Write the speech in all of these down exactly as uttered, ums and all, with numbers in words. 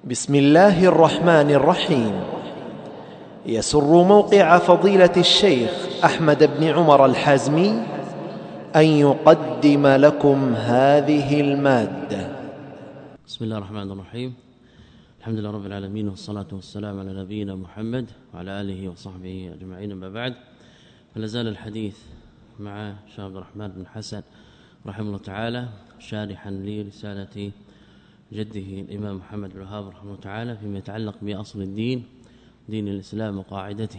بسم الله الرحمن الرحيم. يسر موقع فضيلة الشيخ أحمد بن عمر الحازمي أن يقدم لكم هذه المادة. بسم الله الرحمن الرحيم. الحمد لله رب العالمين، والصلاة والسلام على نبينا محمد وعلى آله وصحبه أجمعين. ما بعد، فلازال الحديث مع شيخ عبد الرحمن بن حسن رحمه الله تعالى شارحا لرسالة جده الإمام محمد بن الوهاب رحمه الله تعالى فيما يتعلق بأصل الدين، دين الإسلام وقاعدته.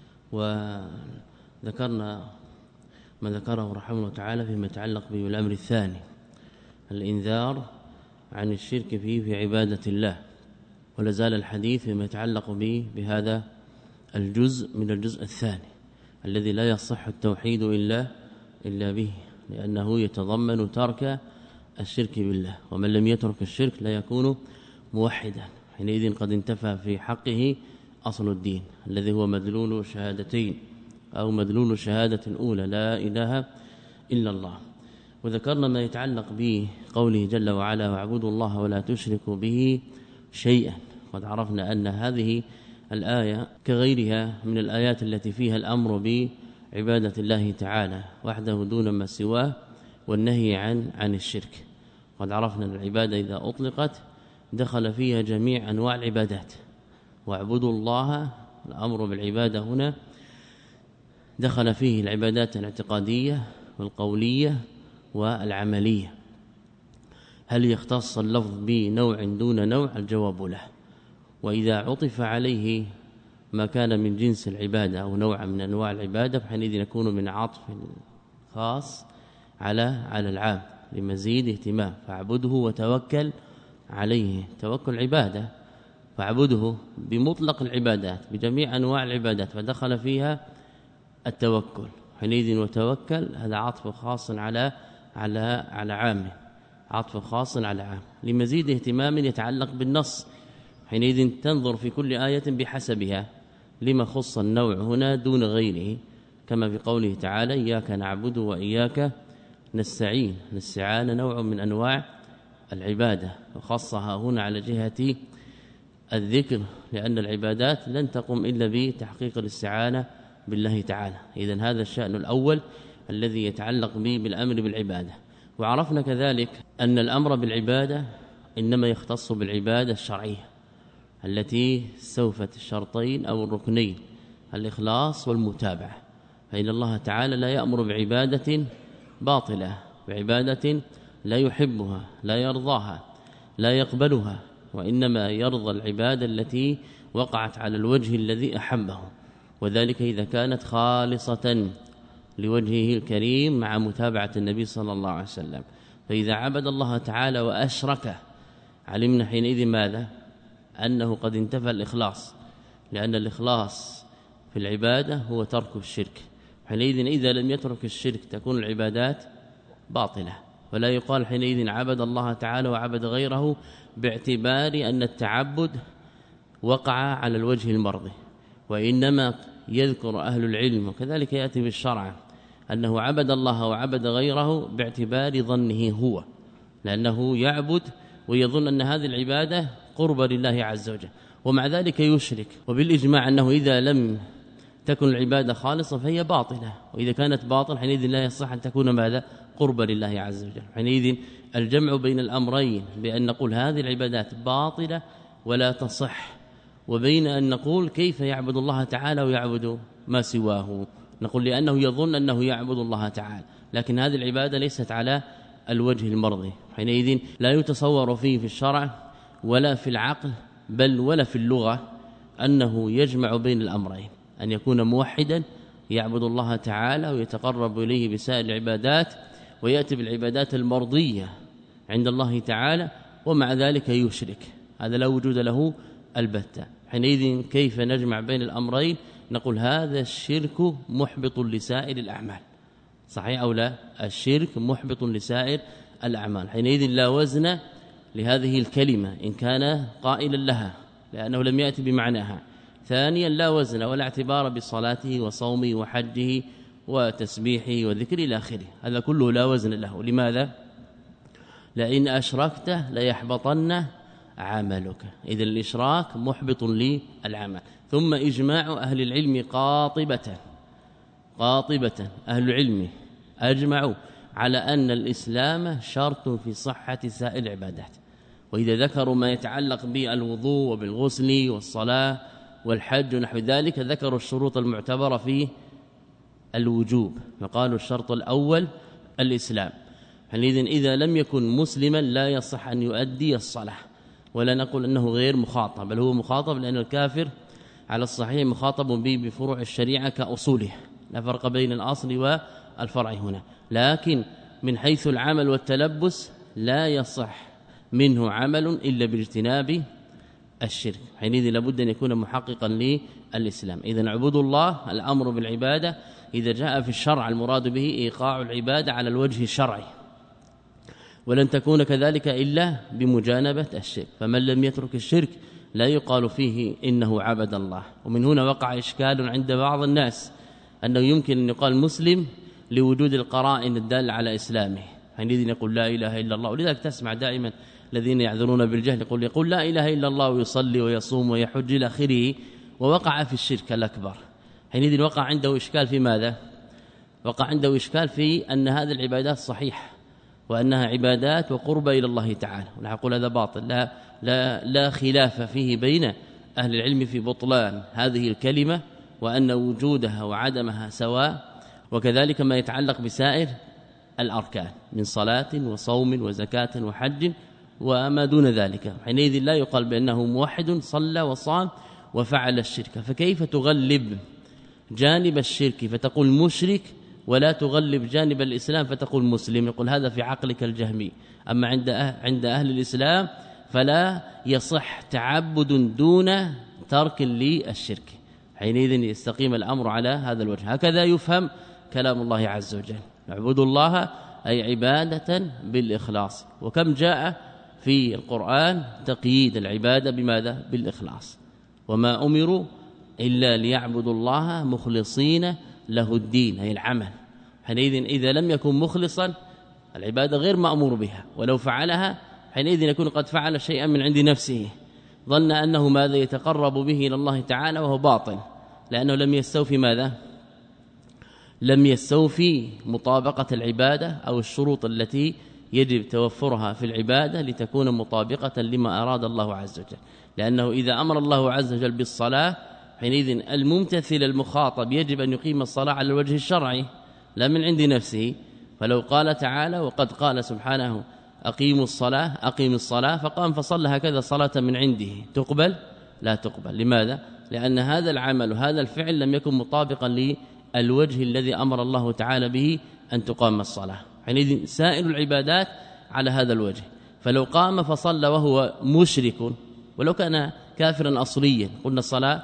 وذكرنا ما ذكره رحمه الله تعالى فيما يتعلق بالأمر الثاني، الإنذار عن الشرك فيه في عبادة الله. ولازال الحديث فيما يتعلق به بهذا الجزء من الجزء الثاني الذي لا يصح التوحيد إلا إلا به، لأنه يتضمن ترك الشرك بالله، ومن لم يترك الشرك لا يكون موحدا، حينئذ قد انتفى في حقه أصل الدين الذي هو مدلول شهادتين أو مدلول شهادة أولى لا إله إلا الله. وذكرنا ما يتعلق به قوله جل وعلا: واعبدوا الله ولا تشركوا به شيئا. قد عرفنا أن هذه الآية كغيرها من الآيات التي فيها الأمر بعبادة الله تعالى وحده دون ما سواه، والنهي عن عن الشرك. قد عرفنا أن العبادة إذا أطلقت دخل فيها جميع أنواع العبادات. واعبدوا الله، الأمر بالعبادة هنا دخل فيه العبادات الاعتقادية والقولية والعملية. هل يختص اللفظ بنوع دون نوع؟ الجواب له. وإذا عطف عليه ما كان من جنس العبادة أو نوع من أنواع العبادة فحينئذ يكون من عطف خاص على على العام لمزيد اهتمام. فاعبده وتوكل عليه، توكل عبادة، فاعبده بمطلق العبادات بجميع أنواع العبادات فدخل فيها التوكل، حينئذ وتوكل هذا عطف خاص على على على عام، عطف خاص على عام لمزيد اهتمام يتعلق بالنص. حينئذ تنظر في كل آية بحسبها لما خص النوع هنا دون غيره، كما في قوله تعالى: إياك نعبد وإياك نستعين. الاستعانة نوع من أنواع العبادة، وخصها هنا على جهة الذكر، لأن العبادات لن تقوم إلا بتحقيق الاستعانة بالله تعالى. إذن هذا الشأن الأول الذي يتعلق به بالأمر بالعبادة. وعرفنا كذلك أن الأمر بالعبادة إنما يختص بالعبادة الشرعية التي استوفت الشرطين أو الركنين، الإخلاص والمتابعة. فإن الله تعالى لا يأمر بعبادة باطلة، بعبادة لا يحبها لا يرضاها لا يقبلها، وإنما يرضى العبادة التي وقعت على الوجه الذي أحبه، وذلك إذا كانت خالصة لوجهه الكريم مع متابعة النبي صلى الله عليه وسلم. فإذا عبد الله تعالى وأشرك علمنا حينئذ ماذا؟ أنه قد انتفى الإخلاص، لأن الإخلاص في العبادة هو ترك الشرك. حينئذ إذا لم يترك الشرك تكون العبادات باطلة، ولا يقال حينئذ عبد الله تعالى وعبد غيره، باعتبار أن التعبد وقع على الوجه المرضي. وإنما يذكر أهل العلم وكذلك يأتي بالشرع أنه عبد الله وعبد غيره باعتبار ظنه هو، لأنه يعبد ويظن أن هذه العبادة قرب لله عز وجل، ومع ذلك يشرك. وبالإجماع أنه إذا لم تكن العبادة خالصة فهي باطلة، وإذا كانت باطل حينئذ لا يصح أن تكون ماذا؟ قرب لله عز وجل. حينئذ الجمع بين الأمرين بأن نقول هذه العبادات باطلة ولا تصح، وبين أن نقول كيف يعبد الله تعالى ويعبد ما سواه، نقول لأنه يظن أنه يعبد الله تعالى، لكن هذه العبادة ليست على الوجه المرضي. حينئذ لا يتصور فيه في الشرع ولا في العقل بل ولا في اللغة أنه يجمع بين الأمرين، أن يكون موحدا يعبد الله تعالى ويتقرب إليه بسائر العبادات ويأتي بالعبادات المرضية عند الله تعالى، ومع ذلك يشرك، هذا لا وجود له البتة. حينئذ كيف نجمع بين الأمرين؟ نقول هذا الشرك محبط لسائر الأعمال، صحيح أو لا؟ الشرك محبط لسائر الأعمال. حينئذ لا وزن لهذه الكلمة إن كان قائلا لها، لأنه لم يأتي بمعناها. ثانيا لا وزن ولا اعتبار بصلاته وصومه وحجه وتسبيحه وذكر إلى آخره، هذا كله لا وزن له. لماذا؟ لئن أشركت ليحبطن عملك. إذن الإشراك محبط للعمل. ثم إجماع أهل العلم قاطبة قاطبة أهل العلم أجمعوا على أن الإسلام شرط في صحة سائر العبادات. وإذا ذكروا ما يتعلق بالوضوء وبالغسل والصلاة والحج ونحو ذلك ذكروا الشروط المعتبرة في الوجوب، فقالوا الشرط الأول الإسلام. حينئذ إذا لم يكن مسلما لا يصح أن يؤدي الصلاة، ولا نقول أنه غير مخاطب، بل هو مخاطب، لأن الكافر على الصحيح مخاطب به بفروع الشريعة كأصوله، لا فرق بين الأصل والفرع هنا. لكن من حيث العمل والتلبس لا يصح منه عمل إلا باجتناب الشرك. حينئذ لابد أن يكون محققا للإسلام. إذن اعبدوا الله، الأمر بالعبادة إذا جاء في الشرع المراد به إيقاع العبادة على الوجه الشرعي، ولن تكون كذلك إلا بمجانبة الشرك. فمن لم يترك الشرك لا يقال فيه إنه عبد الله. ومن هنا وقع إشكال عند بعض الناس أنه يمكن أن يقال مسلم لوجود القرائن الدالة على إسلامه، حينئذ يقول لا إله إلا الله. ولذلك تسمع دائما الذين يعذرون بالجهل يقول يقول لا إله إلا الله ويصلي ويصوم ويحج إلى آخره، ووقع في الشرك الأكبر. حينئذ وقع عنده إشكال في ماذا؟ وقع عنده إشكال في أن هذه العبادات صحيحة وأنها عبادات وقرب إلى الله تعالى. ونقول هذا باطل، لا, لا, لا خلاف فيه بين أهل العلم في بطلان هذه الكلمة، وأن وجودها وعدمها سواء. وكذلك ما يتعلق بسائر الأركان من صلاة وصوم وزكاة وحج وما دون ذلك. حينئذ لا يقال بأنه موحد صلى وصام وفعل الشرك. فكيف تغلب جانب الشرك فتقول مشرك، ولا تغلب جانب الإسلام فتقول مسلم؟ يقول هذا في عقلك الجهمي. أما عند عند أهل الإسلام فلا يصح تعبد دون ترك للشرك. حينئذ يستقيم الأمر على هذا الوجه. هكذا يفهم كلام الله عز وجل، اعبدوا الله أي عبادة بالإخلاص. وكم جاء في القرآن تقييد العبادة بماذا؟ بالإخلاص. وما أمروا إلا ليعبدوا الله مخلصين له الدين، أي العمل. حينئذ إذا لم يكن مخلصا العبادة غير مأمور بها، ولو فعلها حينئذ يكون قد فعل شيئا من عند نفسه، ظن أنه ماذا يتقرب به إلى الله تعالى، وهو باطل، لأنه لم يستوفي ماذا؟ لم يستوفي مطابقة العبادة أو الشروط التي يجب توفرها في العبادة لتكون مطابقة لما أراد الله عز وجل. لأنه إذا أمر الله عز وجل بالصلاة حينئذ الممتثل المخاطب يجب أن يقيم الصلاة على الوجه الشرعي لا من عند نفسه. فلو قال تعالى وقد قال سبحانه أقيموا الصلاة أقيم الصلاة فقام فصلى هكذا صلاة من عنده، تقبل؟ لا تقبل. لماذا؟ لأن هذا العمل وهذا الفعل لم يكن مطابقا للوجه الذي أمر الله تعالى به أن تقام الصلاة. حينئذ سائر العبادات على هذا الوجه. فلو قام فصلى وهو مشرك ولو كان كافرا أصليا قلنا الصلاة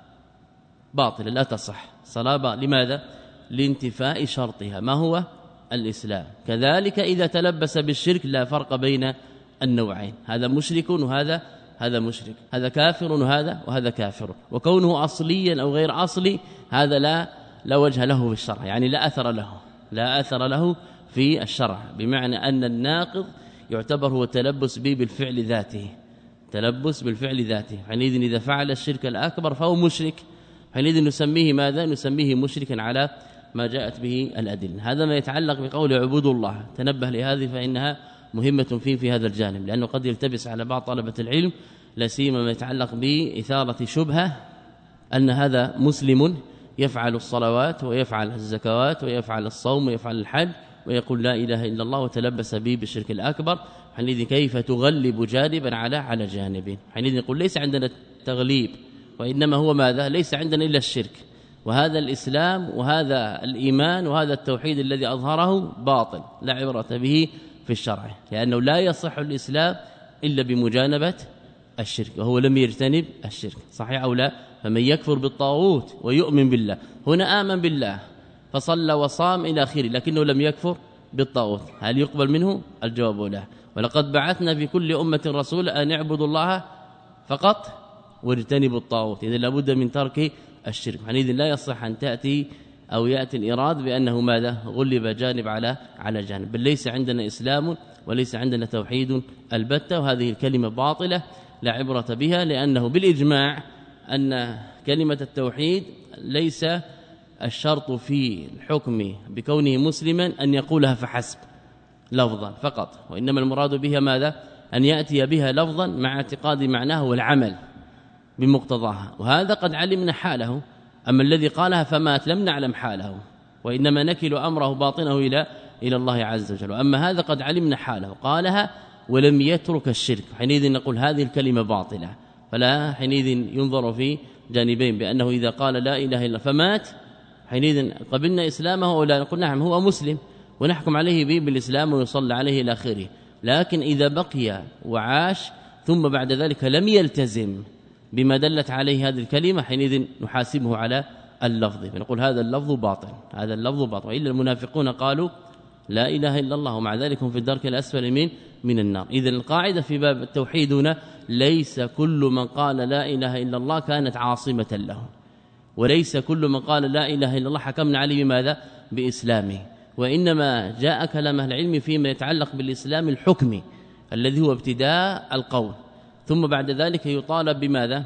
باطلة لا تصح صلاة باطلة. لماذا؟ لانتفاء شرطها ما هو؟ الإسلام. كذلك إذا تلبس بالشرك لا فرق بين النوعين، هذا مشرك وهذا هذا مشرك، هذا كافر وهذا وهذا كافر. وكونه أصليا أو غير أصلي هذا لا لا وجه له في الشرع، يعني لا أثر له لا أثر له في الشرع، بمعنى أن الناقض يعتبر هو التلبس به بالفعل ذاته، تلبس بالفعل ذاته. حينئذ إذا فعل الشرك الأكبر فهو مشرك، حينئذ نسميه ماذا؟ نسميه مشركا على ما جاءت به الأدلة. هذا ما يتعلق بقول اعبدوا الله. تنبه لهذه فإنها مهمة فيه في هذا الجانب، لأنه قد يلتبس على بعض طلبة العلم لا سيما ما يتعلق بإثارة شبهة أن هذا مسلم يفعل الصلوات ويفعل الزكوات ويفعل الصوم ويفعل الحج ويقول لا إله إلا الله وتلبس به بالشرك الأكبر. حينئذ كيف تغلب جانبا على على جانب؟ حينئذ يقول ليس عندنا التغليب، وإنما هو ماذا؟ ليس عندنا إلا الشرك، وهذا الإسلام وهذا الإيمان وهذا التوحيد الذي أظهره باطل لا عبرة به في الشرع، لأنه لا يصح الإسلام إلا بمجانبة الشرك، وهو لم يجتنب الشرك. صحيح أو لا؟ فمن يكفر بالطاغوت ويؤمن بالله، هنا آمن بالله فصلى وصام إلى آخره لكنه لم يكفر بالطاغوت، هل يقبل منه؟ الجواب لا. ولقد بعثنا في كل أمة رسولا أن اعبدوا الله فقط واجتنبوا الطاغوت. إذا لابد من ترك الشرك. حينئذ لا يصح أن تأتي أو يأتي الإراد بأنه ماذا؟ غلب جانب على على جانب، بل ليس عندنا إسلام وليس عندنا توحيد البتة، وهذه الكلمة باطلة لا عبرة بها، لأنه بالإجماع أن كلمة التوحيد ليس الشرط في الحكم بكونه مسلما أن يقولها فحسب لفظا فقط، وإنما المراد بها ماذا؟ أن يأتي بها لفظا مع اعتقاد معناه والعمل بمقتضاها، وهذا قد علمنا حاله. أما الذي قالها فمات لم نعلم حاله، وإنما نكل أمره باطنه إلى إلى الله عز وجل. وأما هذا قد علمنا حاله، قالها ولم يترك الشرك، حينئذ نقول هذه الكلمة باطلة. فلا حينئذ ينظر في جانبين، بأنه إذا قال لا إله إلا الله فمات حينئذ قبلنا إسلامه ولا نقول نعم هو مسلم ونحكم عليه به بالإسلام ويصلى عليه إلى آخره. لكن إذا بقي وعاش ثم بعد ذلك لم يلتزم بما دلت عليه هذه الكلمة، حينئذ نحاسبه على اللفظ فنقول هذا اللفظ باطل، هذا اللفظ باطل. وإلا المنافقون قالوا لا إله إلا الله ومع ذلك هم في الدرك الأسفل من من النار. إذن القاعدة في باب التوحيد هنا ليس كل من قال لا إله إلا الله كانت عاصمة له، وليس كل من قال لا إله إلا الله حكمنا عليه بماذا؟ بإسلامه، وإنما جاء كلام أهل العلم فيما يتعلق بالإسلام الحكمي الذي هو ابتداء القول، ثم بعد ذلك يطالب بماذا؟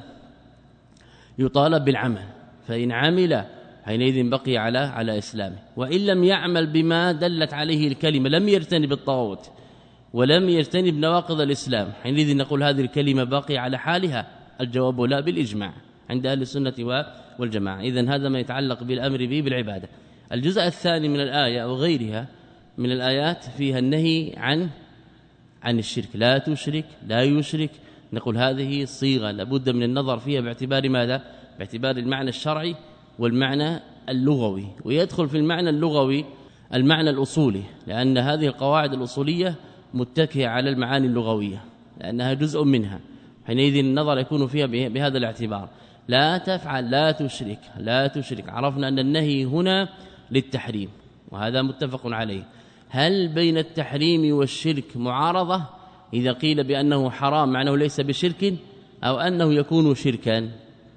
يطالب بالعمل، فإن عمل حينئذ بقي على على إسلامه، وإن لم يعمل بما دلت عليه الكلمة، لم يرتنب الطاغوت ولم يرتنب نواقض الإسلام، حينئذ نقول هذه الكلمة باقية على حالها. الجواب لا بالإجماع عند أهل السنة والجماعة. إذن هذا ما يتعلق بالأمر به بالعبادة. الجزء الثاني من الآية وغيرها من الآيات فيها النهي عن عن الشرك، لا تشرك لا يشرك. نقول هذه صيغة لابد من النظر فيها باعتبار ماذا؟ باعتبار المعنى الشرعي والمعنى اللغوي، ويدخل في المعنى اللغوي المعنى الأصولي، لأن هذه القواعد الأصولية متكئة على المعاني اللغوية لأنها جزء منها، حينئذ النظر يكون فيها بهذا الاعتبار. لا تفعل لا تشرك لا تشرك، عرفنا أن النهي هنا للتحريم وهذا متفق عليه. هل بين التحريم والشرك معارضة؟ إذا قيل بأنه حرام معناه ليس بشرك، أو أنه يكون شركا؟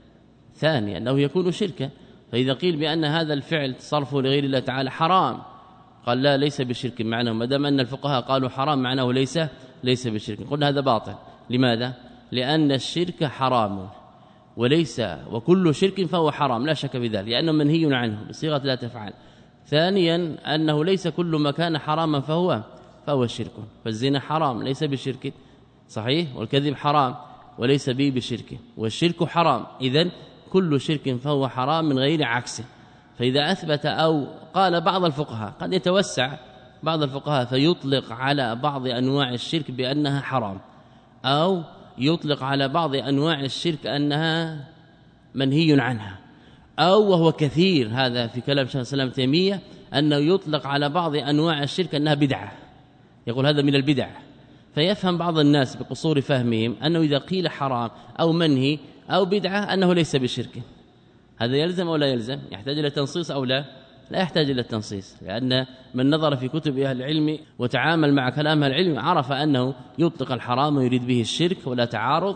ثاني أنه يكون شركا. فإذا قيل بأن هذا الفعل صرفه لغير الله تعالى حرام، قال لا ليس بشرك معناه، ما دام أن الفقهاء قالوا حرام معناه ليس ليس بشرك. قلنا هذا باطل. لماذا؟ لأن الشرك حرام وليس وكل شرك فهو حرام لا شك في ذلك، لأنه منهي عنه بصيغة لا تفعل. ثانيا أنه ليس كل ما كان حراما فهو فهو شرك، فالزنا حرام ليس بشرك صحيح، والكذب حرام وليس به بشرك، والشرك حرام، إذن كل شرك فهو حرام من غير عكسه. فإذا أثبت أو قال بعض الفقهاء، قد يتوسع بعض الفقهاء فيطلق على بعض أنواع الشرك بأنها حرام، أو يطلق على بعض أنواع الشرك أنها منهي عنها، أو وهو كثير هذا في كلام شيخ الإسلام ابن تيمية أنه يطلق على بعض أنواع الشرك أنها بدعة، يقول هذا من البدع. فيفهم بعض الناس بقصور فهمهم أنه إذا قيل حرام أو منهي أو بدعة أنه ليس بشرك. هذا يلزم أو لا يلزم؟ يحتاج إلى تنصيص أو لا؟ لا يحتاج إلى التنصيص، لأن من نظر في كتب أهل العلم وتعامل مع كلام أهل العلم عرف أنه يطلق الحرام ويريد به الشرك ولا تعارض،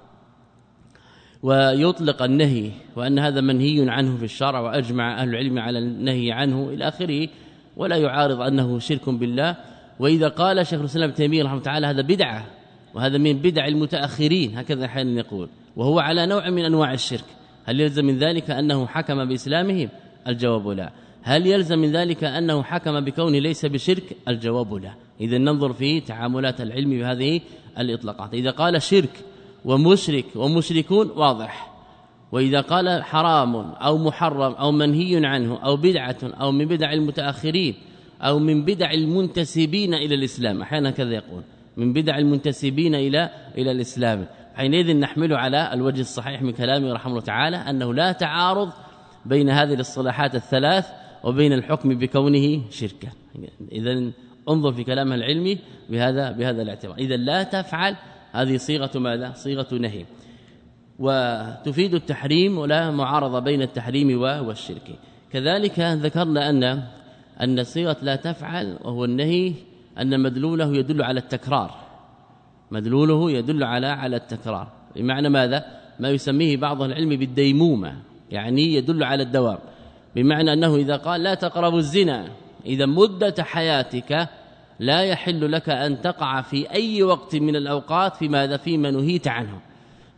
ويطلق النهي وأن هذا منهي عنه في الشرع وأجمع أهل العلم على النهي عنه إلى آخره، ولا يعارض أنه شرك بالله. وإذا قال شيخ الإسلام ابن تيمية رحمه الله تعالى هذا بدعة وهذا من بدع المتأخرين، هكذا أحيانا يقول، وهو على نوع من أنواع الشرك، هل يلزم من ذلك أنه حكم بإسلامهم؟ الجواب لا. هل يلزم من ذلك أنه حكم بكونه ليس بشرك؟ الجواب لا. إذا ننظر في تعاملات العلم بهذه الإطلاقات. إذا قال شرك ومشرك ومشركون واضح، وإذا قال حرام أو محرم أو منهي عنه أو بدعة أو من بدع المتأخرين أو من بدع المنتسبين إلى الإسلام، أحيانا كذا يقول من بدع المنتسبين إلى إلى الإسلام، حينئذ نحمله على الوجه الصحيح من كلامه رحمه الله تعالى أنه لا تعارض بين هذه الاصطلاحات الثلاث وبين الحكم بكونه شركا. إذن انظر في كلامه العلمي بهذا بهذا الاعتبار. إذا لا تفعل هذه صيغة ماذا؟ صيغة نهي، وتفيد التحريم ولا معارضة بين التحريم والشرك. كذلك ذكرنا أن أن صيغة لا تفعل وهو النهي أن مدلوله يدل على التكرار، مدلوله يدل على على التكرار، بمعنى ماذا؟ ما يسميه بعض العلم بالديمومة، يعني يدل على الدوام، بمعنى أنه إذا قال لا تقربوا الزنا، إذا مدة حياتك لا يحل لك أن تقع في أي وقت من الأوقات في ماذا؟ فيما نهيت عنه،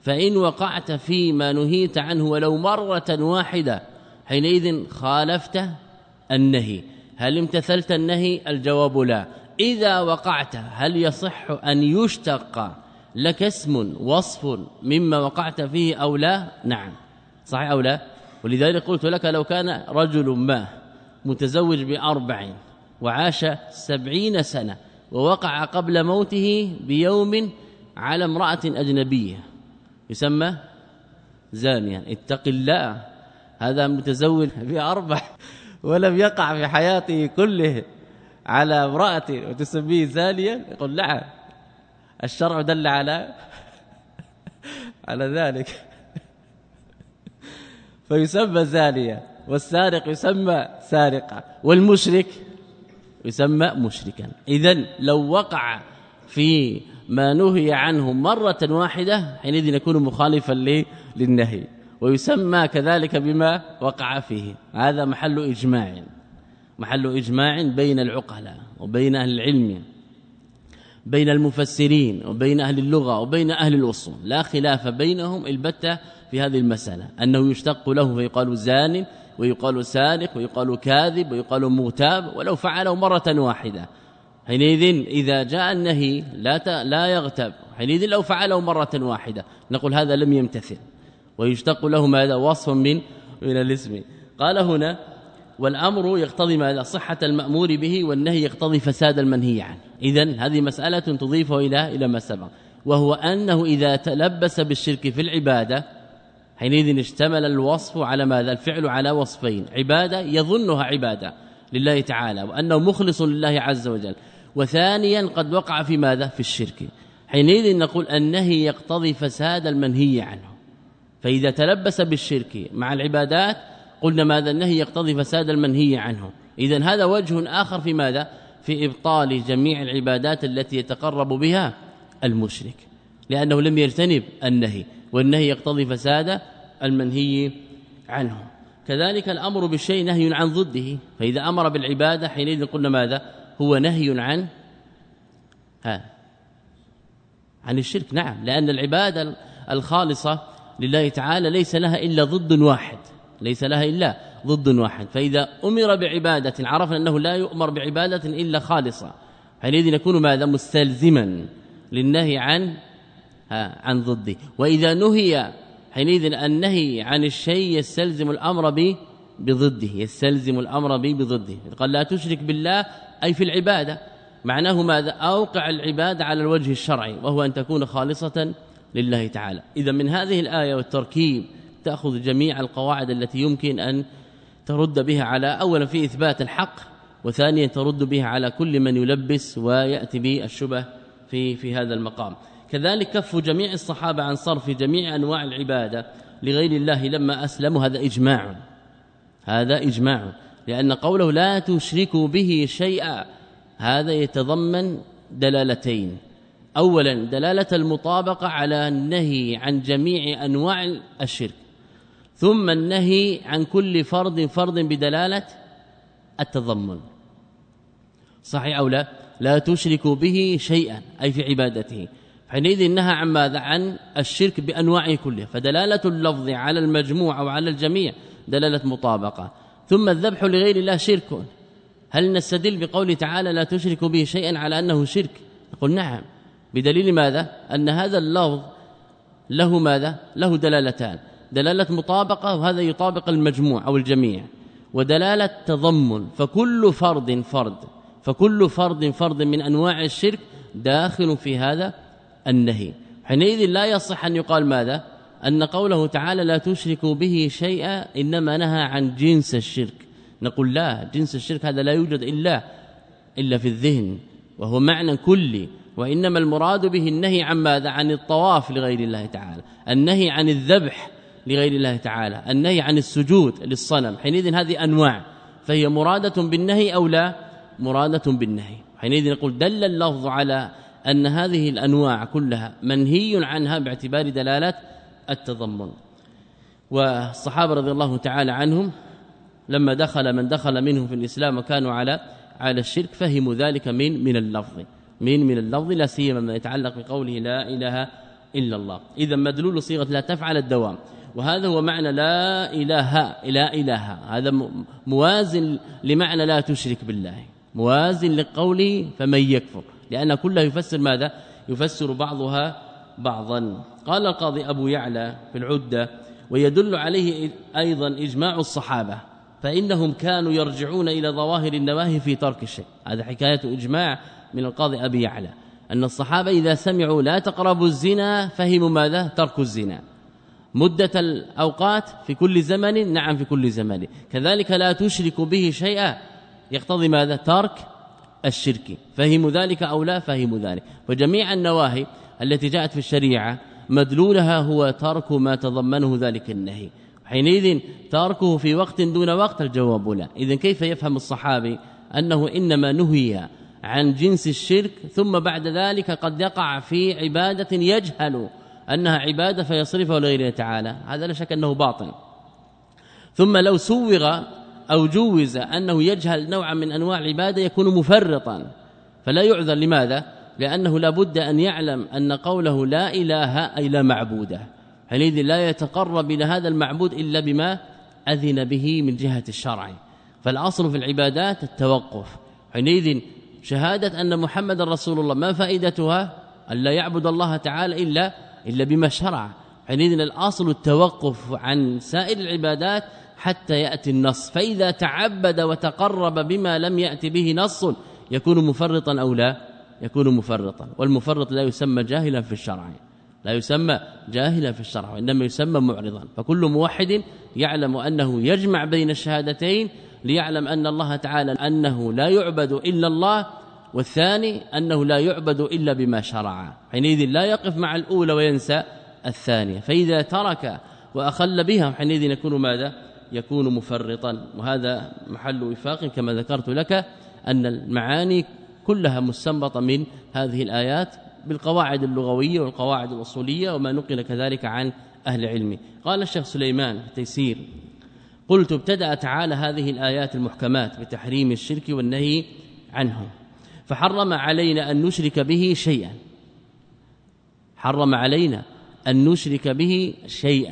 فإن وقعت فيما نهيت عنه ولو مرة واحدة حينئذ خالفت النهي. هل امتثلت النهي؟ الجواب لا. إذا وقعت هل يصح أن يشتق لك اسم وصف مما وقعت فيه أو لا؟ نعم صحيح أو لا؟ ولذلك قلت لك لو كان رجل ما متزوج بأربع وعاش سبعين سنة ووقع قبل موته بيوم على امرأة أجنبية يسمى زانيا. اتق الله، هذا متزوج بأربع ولم يقع في حياته كله على امرأة وتسميه زانيا، يقول نعم الشرع دل على على ذلك فيسمى زانيا، والسارق يسمى سارقة، والمشرك يسمى مشركا. إذن لو وقع في ما نهي عنه مرة واحدة حينئذ يكون مخالفا للنهي، ويسمى كذلك بما وقع فيه. هذا محل إجماع، محل إجماع بين العقلاء وبين أهل العلم، بين المفسرين وبين أهل اللغة وبين أهل الأصول، لا خلاف بينهم البتة في هذه المسألة، أنه يشتق له فيقال زان ويقال سارق ويقال كاذب ويقال مغتاب ولو فعله مرة واحدة. حينئذ إذا جاء النهي لا لا يغتاب، حينئذ لو فعله مرة واحدة نقول هذا لم يمتثل، ويشتق له ماذا؟ وصف من من الاسم. قال هنا والأمر يقتضي ماذا؟ صحة المأمور به، والنهي يقتضي فساد المنهي عنه. إذن هذه مسألة تضيف إلى إلى ما سبق، وهو أنه إذا تلبس بالشرك في العبادة حينئذ اشتمل الوصف على ماذا؟ الفعل على وصفين: عبادة يظنها عبادة لله تعالى وأنه مخلص لله عز وجل، وثانيا قد وقع في ماذا؟ في الشرك. حينئذ نقول النهي يقتضي فساد المنهي عنه. فإذا تلبس بالشرك مع العبادات قلنا ماذا؟ النهي يقتضي فساد المنهي عنه. إذن هذا وجه آخر في ماذا؟ في إبطال جميع العبادات التي يتقرب بها المشرك، لأنه لم يرتنب النهي، والنهي يقتضي فساد المنهي عنه. كذلك الأمر بالشيء نهي عن ضده، فإذا أمر بالعبادة حينئذ قلنا ماذا؟ هو نهي عن ها عن الشرك. نعم، لأن العبادة الخالصة لله تعالى ليس لها إلا ضد واحد، ليس لها إلا ضد واحد. فإذا أمر بعبادة عرفنا أنه لا يؤمر بعبادة إلا خالصة، حينئذ يكون ماذا؟ مستلزما للنهي عن ها عن ضده. وإذا نهي حينئذ النهي عن الشيء يستلزم الأمر به بضده، يستلزم الأمر به بضده. قال لا تشرك بالله أي في العبادة، معناه ماذا؟ أوقع العبادة على الوجه الشرعي، وهو أن تكون خالصة لله تعالى. إذا من هذه الآية والتركيب تأخذ جميع القواعد التي يمكن أن ترد بها على أولا في إثبات الحق، وثانيا ترد بها على كل من يلبس ويأتي بالشبه في في هذا المقام. كذلك كف جميع الصحابة عن صرف جميع أنواع العبادة لغير الله لما أسلموا، هذا إجماع، هذا إجماع، لأن قوله لا تشركوا به شيئا هذا يتضمن دلالتين: أولا دلالة المطابقة على النهي عن جميع أنواع الشرك، ثم النهي عن كل فرد فرد بدلالة التضمن. صحيح أو لا؟ لا تشركوا به شيئا أي في عبادته، حينئذ نهى عن ماذا؟ عن الشرك بأنواعه كلها، فدلالة اللفظ على المجموع أو على الجميع دلالة مطابقة. ثم الذبح لغير الله شرك، هل نستدل بقوله تعالى لا تشركوا به شيئا على أنه شرك؟ نقول نعم، بدليل ماذا؟ أن هذا اللفظ له ماذا؟ له دلالتان: دلالة مطابقة وهذا يطابق المجموع أو الجميع، ودلالة تضمن، فكل فرد فرد فكل فرد فرد من أنواع الشرك داخل في هذا النهي. حينئذ لا يصح أن يقال ماذا؟ أن قوله تعالى لا تشركوا به شيئا إنما نهى عن جنس الشرك. نقول لا، جنس الشرك هذا لا يوجد إلا إلا في الذهن، وهو معنى كلي، وإنما المراد به النهي عن ماذا؟ عن الطواف لغير الله تعالى، النهي عن الذبح لغير الله تعالى، النهي عن السجود للصنم. حينئذ هذه أنواع، فهي مرادة بالنهي أو لا مرادة بالنهي. حينئذ نقول دل اللفظ على أن هذه الأنواع كلها منهي عنها باعتبار دلالة التضمن. والصحابة رضي الله تعالى عنهم لما دخل من دخل منهم في الإسلام وكانوا على على الشرك فهموا ذلك من من اللفظ من من اللفظ لا سيما ما يتعلق بقوله لا إله إلا الله. إذا مدلول صيغة لا تفعل الدوام، وهذا هو معنى لا إله لا إله، هذا موازن لمعنى لا تشرك بالله، موازن لقوله فمن يكفر، لأن كلها يفسر ماذا؟ يفسر بعضها بعضا. قال القاضي أبو يعلى في العدة: ويدل عليه أيضا إجماع الصحابة، فإنهم كانوا يرجعون إلى ظواهر النواهي في ترك الشيء. هذا حكاية إجماع من القاضي أبي يعلى أن الصحابة إذا سمعوا لا تقربوا الزنا فهموا ماذا؟ ترك الزنا. مدة الأوقات في كل زمن، نعم في كل زمن. كذلك لا تشرك به شيئا يقتضي ماذا؟ ترك الشرك. فهموا ذلك أو لا فهموا ذلك. وجميع النواهي التي جاءت في الشريعة مدلولها هو ترك ما تضمنه ذلك النهي، حينئذ تركه في وقت دون وقت الجواب لا. إذن كيف يفهم الصحابي أنه إنما نهي عن جنس الشرك ثم بعد ذلك قد يقع في عبادة يجهل أنها عبادة فيصرفها لغيره تعالى؟ هذا لا شك أنه باطن. ثم لو سوغ أو جوز أنه يجهل نوعا من أنواع العبادة يكون مفرطا، فلا يعذر. لماذا؟ لأنه لا بد أن يعلم أن قوله لا إله أي لا معبوده، حينئذ لا يتقرب إلى هذا المعبود إلا بما أذن به من جهة الشرع. فالأصل في العبادات التوقف. حينئذ شهادة أن محمد رسول الله ما فائدتها؟ ألا يعبد الله تعالى إلا إلا بما شرع. حينئذ الأصل التوقف عن سائر العبادات حتى يأتي النص، فإذا تعبد وتقرب بما لم يأتي به نص يكون مفرطا أو لا؟ يكون مفرطا. والمفرط لا يسمى جاهلا في الشرع، لا يسمى جاهلا في الشرع، وإنما يسمى معرضا. فكل موحد يعلم أنه يجمع بين الشهادتين ليعلم أن الله تعالى أنه لا يعبد إلا الله، والثاني أنه لا يعبد إلا بما شرع. حينئذ لا يقف مع الأولى وينسى الثانية، فإذا ترك وأخل بها حينئذ يكون ماذا؟ يكون مفرطا. وهذا محل وفاق كما ذكرت لك أن المعاني كلها مستنبطة من هذه الآيات بالقواعد اللغوية والقواعد الأصولية وما نقل كذلك عن أهل العلم. قال الشيخ سليمان في تيسير: قلت ابتدأ تعالى هذه الآيات المحكمات بتحريم الشرك والنهي عنه، فحرم علينا أن نشرك به شيئا، حرم علينا أن نشرك به شيئا.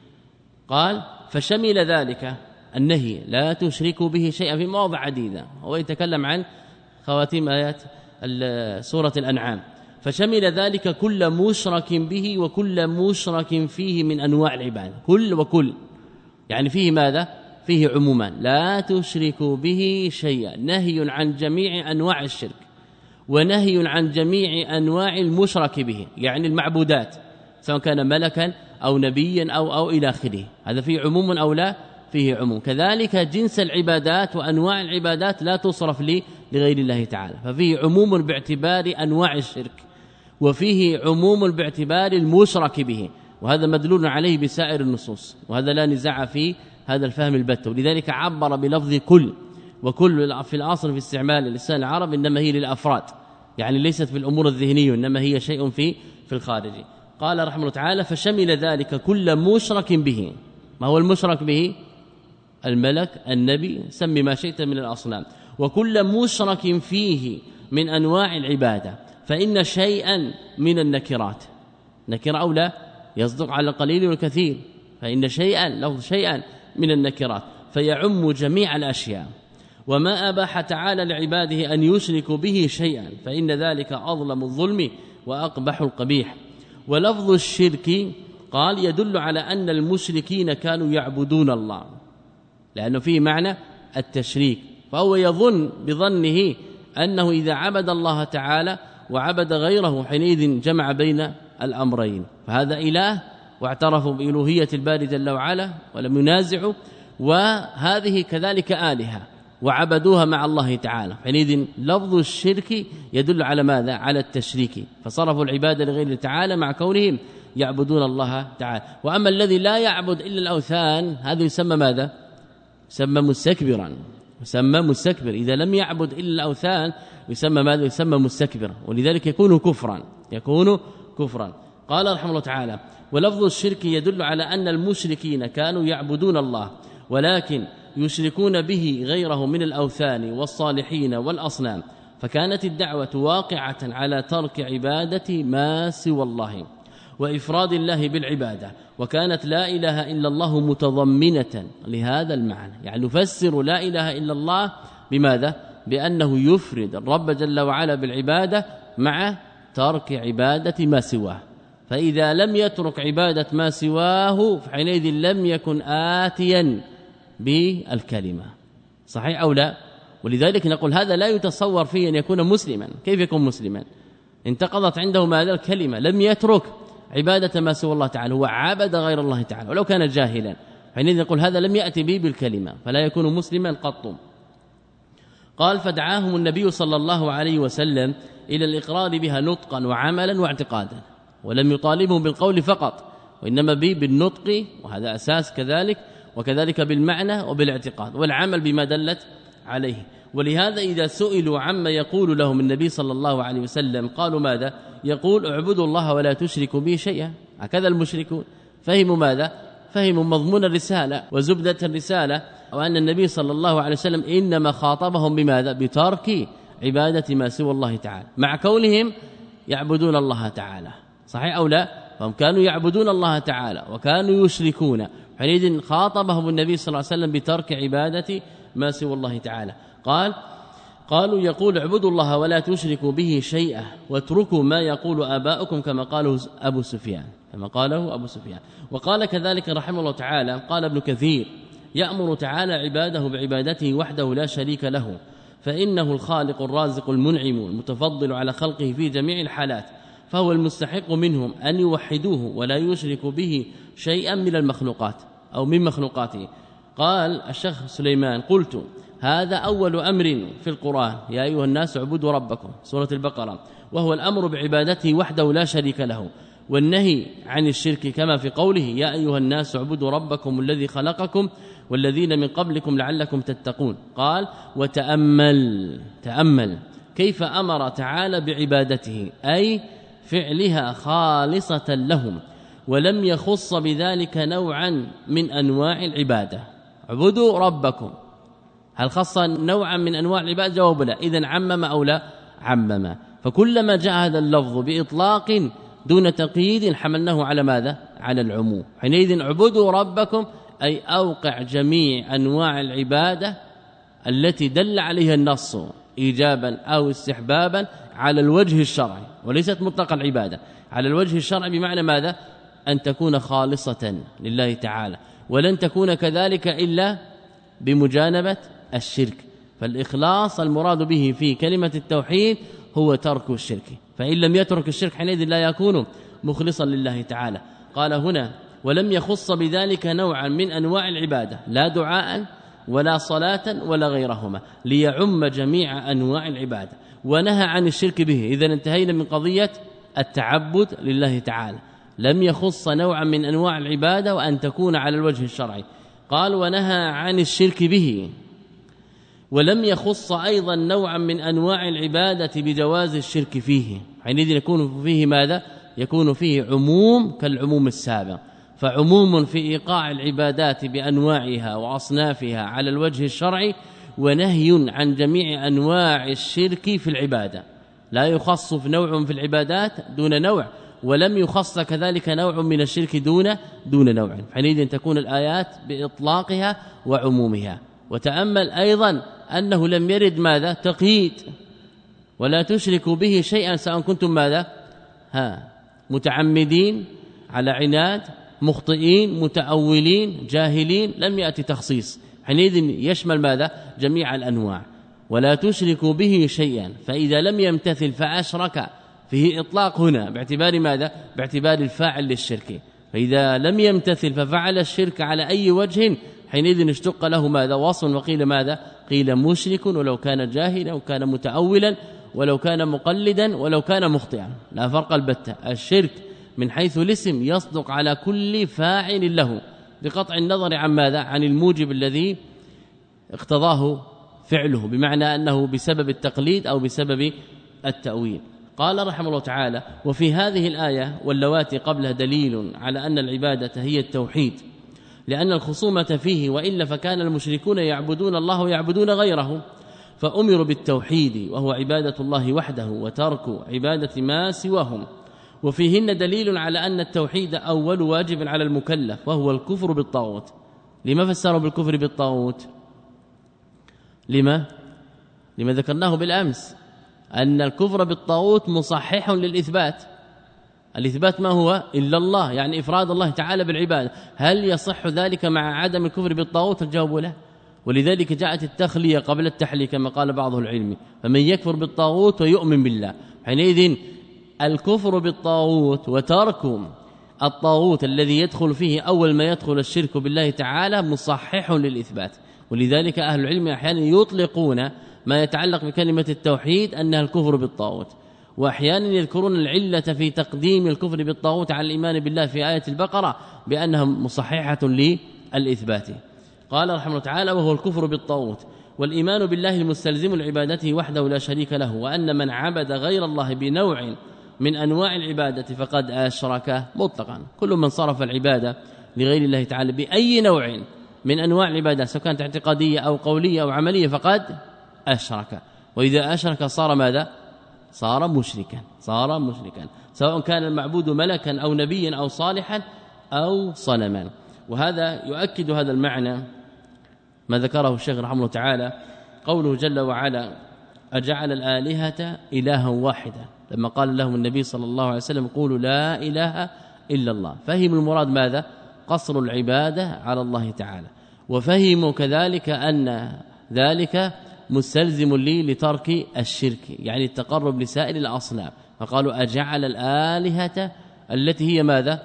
قال: فشمل ذلك النهي لا تشركوا به شيئا في مواضع عديدة، هو يتكلم عن خواتيم آيات سورة الأنعام. فشمل ذلك كل مشرك به وكل مشرك فيه من أنواع العبادة، كل وكل يعني فيه ماذا؟ فيه عموما لا تشركوا به شيئا، نهي عن جميع أنواع الشرك ونهي عن جميع أنواع المشرك به، يعني المعبودات سواء كان ملكا أو نبيا أو أو إلى آخره. هذا فيه عموم أو لا؟ فيه عموم. كذلك جنس العبادات وأنواع العبادات لا تصرف لي لغير الله تعالى، ففيه عموم باعتبار أنواع الشرك وفيه عموم باعتبار المشرك به، وهذا مدلول عليه بسائر النصوص، وهذا لا نزاع فيه، هذا الفهم البت. ولذلك عبر بلفظ كل، وكل في الأصل في استعمال اللسان العرب إنما هي للأفراد، يعني ليست في الأمور الذهنية، إنما هي شيء في في الخارج. قال رحمه الله تعالى: فشمل ذلك كل مشرك به. ما هو المشرك به؟ الملك، النبي، سمي ما شئت من الأصنام. وكل مشرك فيه من أنواع العبادة، فإن شيئا من النكرات، نكر أو لا يصدق على القليل والكثير، فإن شيئا لفظ شيئا من النكرات فيعم جميع الأشياء. وما أباح تعالى لعباده أن يشركوا به شيئا فإن ذلك أظلم الظلم وأقبح القبيح. ولفظ الشرك قال يدل على أن المشركين كانوا يعبدون الله، لأنه فيه معنى التشريك، فهو يظن بظنه أنه إذا عبد الله تعالى وعبد غيره حينئذ جمع بين الأمرين، فهذا إله واعترفوا بإلوهية الباري جل وعلا ولم ينازعوا، وهذه كذلك آلهة وعبدوها مع الله تعالى. حينئذ لفظ الشرك يدل على ماذا؟ على التشريك، فصرفوا العبادة لغير تعالى مع كونهم يعبدون الله تعالى. وأما الذي لا يعبد إلا الأوثان هذا يسمى ماذا؟ يسمى مستكبرا، يسمى مستكبر. إذا لم يعبد إلا الأوثان يسمى ماذا؟ يسمى مستكبرا، ولذلك يكون كفرا، يكون كفرا. قال رحمه الله تعالى: ولفظ الشرك يدل على أن المشركين كانوا يعبدون الله ولكن يشركون به غيره من الأوثان والصالحين والأصنام، فكانت الدعوة واقعة على ترك عبادة ما سوى الله. وإفراد الله بالعبادة، وكانت لا إله إلا الله متضمنة لهذا المعنى. يعني نفسر لا إله إلا الله بماذا؟ بأنه يفرد الرب جل وعلا بالعبادة مع ترك عبادة ما سواه. فإذا لم يترك عبادة ما سواه فحينئذ لم يكن آتيا بالكلمة. صحيح أو لا؟ ولذلك نقول هذا لا يتصور فيه أن يكون مسلما. كيف يكون مسلما؟ انتقضت عنده ماذا؟ الكلمة. لم يترك عبادة ما سوى الله تعالى، هو عبد غير الله تعالى ولو كان جاهلا، حينئذ نقول هذا لم يأتي به بالكلمة فلا يكون مسلما قط. قال فدعاهم النبي صلى الله عليه وسلم إلى الإقرار بها نطقا وعملا واعتقادا، ولم يطالبهم بالقول فقط وإنما به بالنطق، وهذا أساس كذلك، وكذلك بالمعنى وبالاعتقاد والعمل بما دلت عليه. ولهذا إذا سئلوا عما يقول لهم النبي صلى الله عليه وسلم قالوا ماذا؟ يقول اعبدوا الله ولا تشركوا به شيئا. هكذا المشركون فهموا ماذا؟ فهموا مضمون الرسالة وزبدة الرسالة، وأن النبي صلى الله عليه وسلم إنما خاطبهم بماذا؟ بترك عبادة ما سوى الله تعالى، مع كونهم يعبدون الله تعالى. صحيح أو لا؟ فهم كانوا يعبدون الله تعالى وكانوا يشركون، حينئذ خاطبهم النبي صلى الله عليه وسلم بترك عبادة ما سوى الله تعالى. قال قالوا يقول اعبدوا الله ولا تشركوا به شيئا واتركوا ما يقول آباؤكم، كما قاله أبو سفيان كما قاله أبو سفيان. وقال كذلك رحمه الله تعالى قال ابن كثير يأمر تعالى عباده بعبادته وحده لا شريك له، فإنه الخالق الرازق المنعم المتفضل على خلقه في جميع الحالات، فهو المستحق منهم أن يوحدوه ولا يشركوا به شيئا من المخلوقات أو من مخلوقاته. قال الشيخ سليمان قلت هذا أول أمر في القرآن، يا أيها الناس اعبدوا ربكم، سورة البقرة، وهو الأمر بعبادته وحده لا شريك له، والنهي عن الشرك كما في قوله يا أيها الناس اعبدوا ربكم الذي خلقكم والذين من قبلكم لعلكم تتقون. قال وتأمل تأمل كيف أمر تعالى بعبادته، أي فعلها خالصة لهم، ولم يخص بذلك نوعا من أنواع العبادة. اعبدوا ربكم، هل خص نوعا من أنواع العبادة؟ جواب لا. إذن عمم أو لا؟ عمم. فكلما جاء هذا اللفظ بإطلاق دون تقييد حملناه على ماذا؟ على العموم. حينئذ اعبدوا ربكم أي أوقع جميع أنواع العبادة التي دل عليها النص إيجابا أو استحبابا على الوجه الشرعي، وليست مطلق العبادة، على الوجه الشرعي بمعنى ماذا؟ أن تكون خالصة لله تعالى، ولن تكون كذلك إلا بمجانبة الشرك. فالإخلاص المراد به في كلمة التوحيد هو ترك الشرك، فإن لم يترك الشرك حينئذ لا يكون مخلصا لله تعالى. قال هنا ولم يخص بذلك نوعا من أنواع العبادة، لا دعاء ولا صلاة ولا غيرهما، ليعم جميع أنواع العبادة، ونهى عن الشرك به. إذن انتهينا من قضية التعبد لله تعالى، لم يخص نوعا من أنواع العبادة وأن تكون على الوجه الشرعي. قال ونهى عن الشرك به، ولم يخص أيضا نوعا من أنواع العبادة بجواز الشرك فيه، حينئذ يكون فيه ماذا؟ يكون فيه عموم كالعموم السابق، فعموم في إيقاع العبادات بأنواعها وأصنافها على الوجه الشرعي، ونهي عن جميع أنواع الشرك في العبادة، لا يخص في نوع في العبادات دون نوع، ولم يخص كذلك نوع من الشرك دون دون نوع، حينئذ تكون الآيات بإطلاقها وعمومها. وتأمل أيضا أنه لم يرد ماذا؟ تقييد، ولا تشركوا به شيئا سواء كنتم ماذا؟ ها متعمدين على عناد، مخطئين، متأولين، جاهلين، لم يأتي تخصيص، حينئذ يشمل ماذا؟ جميع الأنواع. ولا تشركوا به شيئا، فإذا لم يمتثل فأشرك، فيه إطلاق هنا باعتبار ماذا؟ باعتبار الفاعل للشرك، فإذا لم يمتثل ففعل الشرك على أي وجه حينئذ اشتق له ماذا؟ وصف، وقيل ماذا؟ قيل مشرك، ولو كان جاهلا وكان متأولا ولو كان مقلدا ولو كان مخطئا، لا فرق البتة. الشرك من حيث الاسم يصدق على كل فاعل له بقطع النظر عن ماذا؟ عن الموجب الذي اقتضاه فعله، بمعنى أنه بسبب التقليد أو بسبب التأويل. قال رحمه الله تعالى وفي هذه الآية واللواتي قبلها دليل على أن العبادة هي التوحيد، لأن الخصومة فيه، وإلا فكان المشركون يعبدون الله ويعبدون غيره، فأمروا بالتوحيد وهو عبادة الله وحده وترك عبادة ما سواهم. وفيهن دليل على أن التوحيد أول واجب على المكلف وهو الكفر بالطاغوت. لما فسروا بالكفر بالطاغوت؟ لما لما ذكرناه بالأمس أن الكفر بالطاغوت مصحح للإثبات. الإثبات ما هو إلا الله، يعني إفراد الله تعالى بالعبادة. هل يصح ذلك مع عدم الكفر بالطاغوت؟ الجواب لا. ولذلك جاءت التخلية قبل التحلية كما قال بعض العلم، فمن يكفر بالطاغوت ويؤمن بالله. حينئذ الكفر بالطاغوت وترك الطاغوت الذي يدخل فيه أول ما يدخل الشرك بالله تعالى مصحح للإثبات. ولذلك أهل العلم أحيانا يطلقون ما يتعلق بكلمة التوحيد أنها الكفر بالطاغوت، وأحيانا يذكرون العلة في تقديم الكفر بالطاغوت على الإيمان بالله في آية البقرة بأنها مصححة للإثبات. قال رحمه الله تعالى: وهو الكفر بالطاغوت والإيمان بالله المستلزم لعبادته وحده لا شريك له، وأن من عبد غير الله بنوع من أنواع العبادة فقد أشرك مطلقا. كل من صرف العبادة لغير الله تعالى بأي نوع من أنواع العبادة سواء كانت اعتقادية أو قولية أو عملية فقد أشرك. وإذا أشرك صار ماذا؟ صار مشركا صار مشركا سواء كان المعبود ملكا أو نبيا أو صالحا أو صنما. وهذا يؤكد هذا المعنى ما ذكره الشيخ رحمه الله تعالى، قوله جل وعلا: أجعل الآلهة إلها واحدا، لما قال لهم النبي صلى الله عليه وسلم: قولوا لا إله إلا الله. فهم المراد ماذا؟ قصر العبادة على الله تعالى، وفهموا كذلك أن ذلك مستلزم لي لترك الشرك، يعني التقرب لسائر الأصنام. فقالوا: أجعل الآلهة التي هي ماذا؟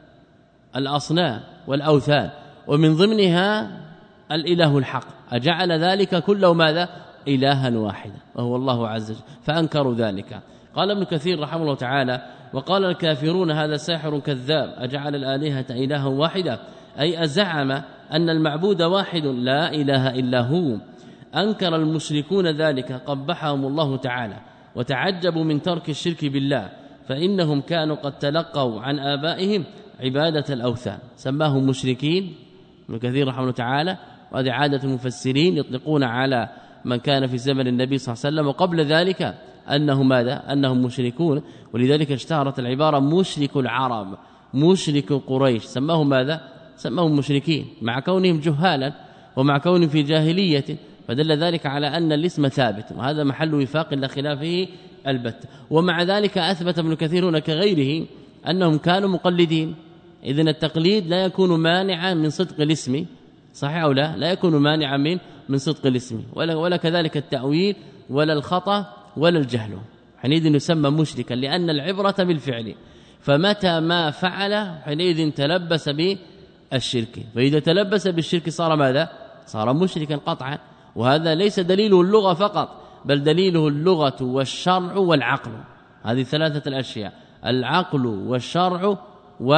الأصنام والأوثان، ومن ضمنها الإله الحق، أجعل ذلك كله ماذا؟ إلها واحدا وهو الله عز وجل، فأنكروا ذلك. قال ابن كثير رحمه الله تعالى: وقال الكافرون هذا ساحر كذاب، أجعل الآلهة إلها واحدا، أي أزعم أن المعبود واحد لا إله إلا هو. أنكر المشركون ذلك قبحهم الله تعالى، وتعجبوا من ترك الشرك بالله، فإنهم كانوا قد تلقوا عن آبائهم عبادة الأوثان. سماهم مشركين ابن كثير رحمه الله تعالى، وهذه عادة المفسرين يطلقون على من كان في زمن النبي صلى الله عليه وسلم وقبل ذلك أنهم ماذا؟ أنهم مشركون. ولذلك اشتهرت العبارة مشرك العرب، مشرك قريش، سماهم ماذا؟ سماهم مشركين مع كونهم جهالا ومع كونهم في جاهلية، فدل ذلك على أن الاسم ثابت، وهذا محل وفاق لا خلافه البتة. ومع ذلك أثبت ابن كثير هنا كغيره أنهم كانوا مقلدين. إذن التقليد لا يكون مانعا من صدق الاسم، صحيح أو لا؟ لا يكون مانعا من من صدق الاسم، ولا, ولا كذلك التأويل ولا الخطأ ولا الجهل. حينئذ يسمى مشركا لأن العبرة بالفعل، فمتى ما فعل حينئذ تلبس بالشرك، فإذا تلبس بالشرك صار ماذا؟ صار مشركا قطعا. وهذا ليس دليله اللغة فقط، بل دليله اللغة والشرع والعقل، هذه ثلاثة الأشياء: العقل والشرع و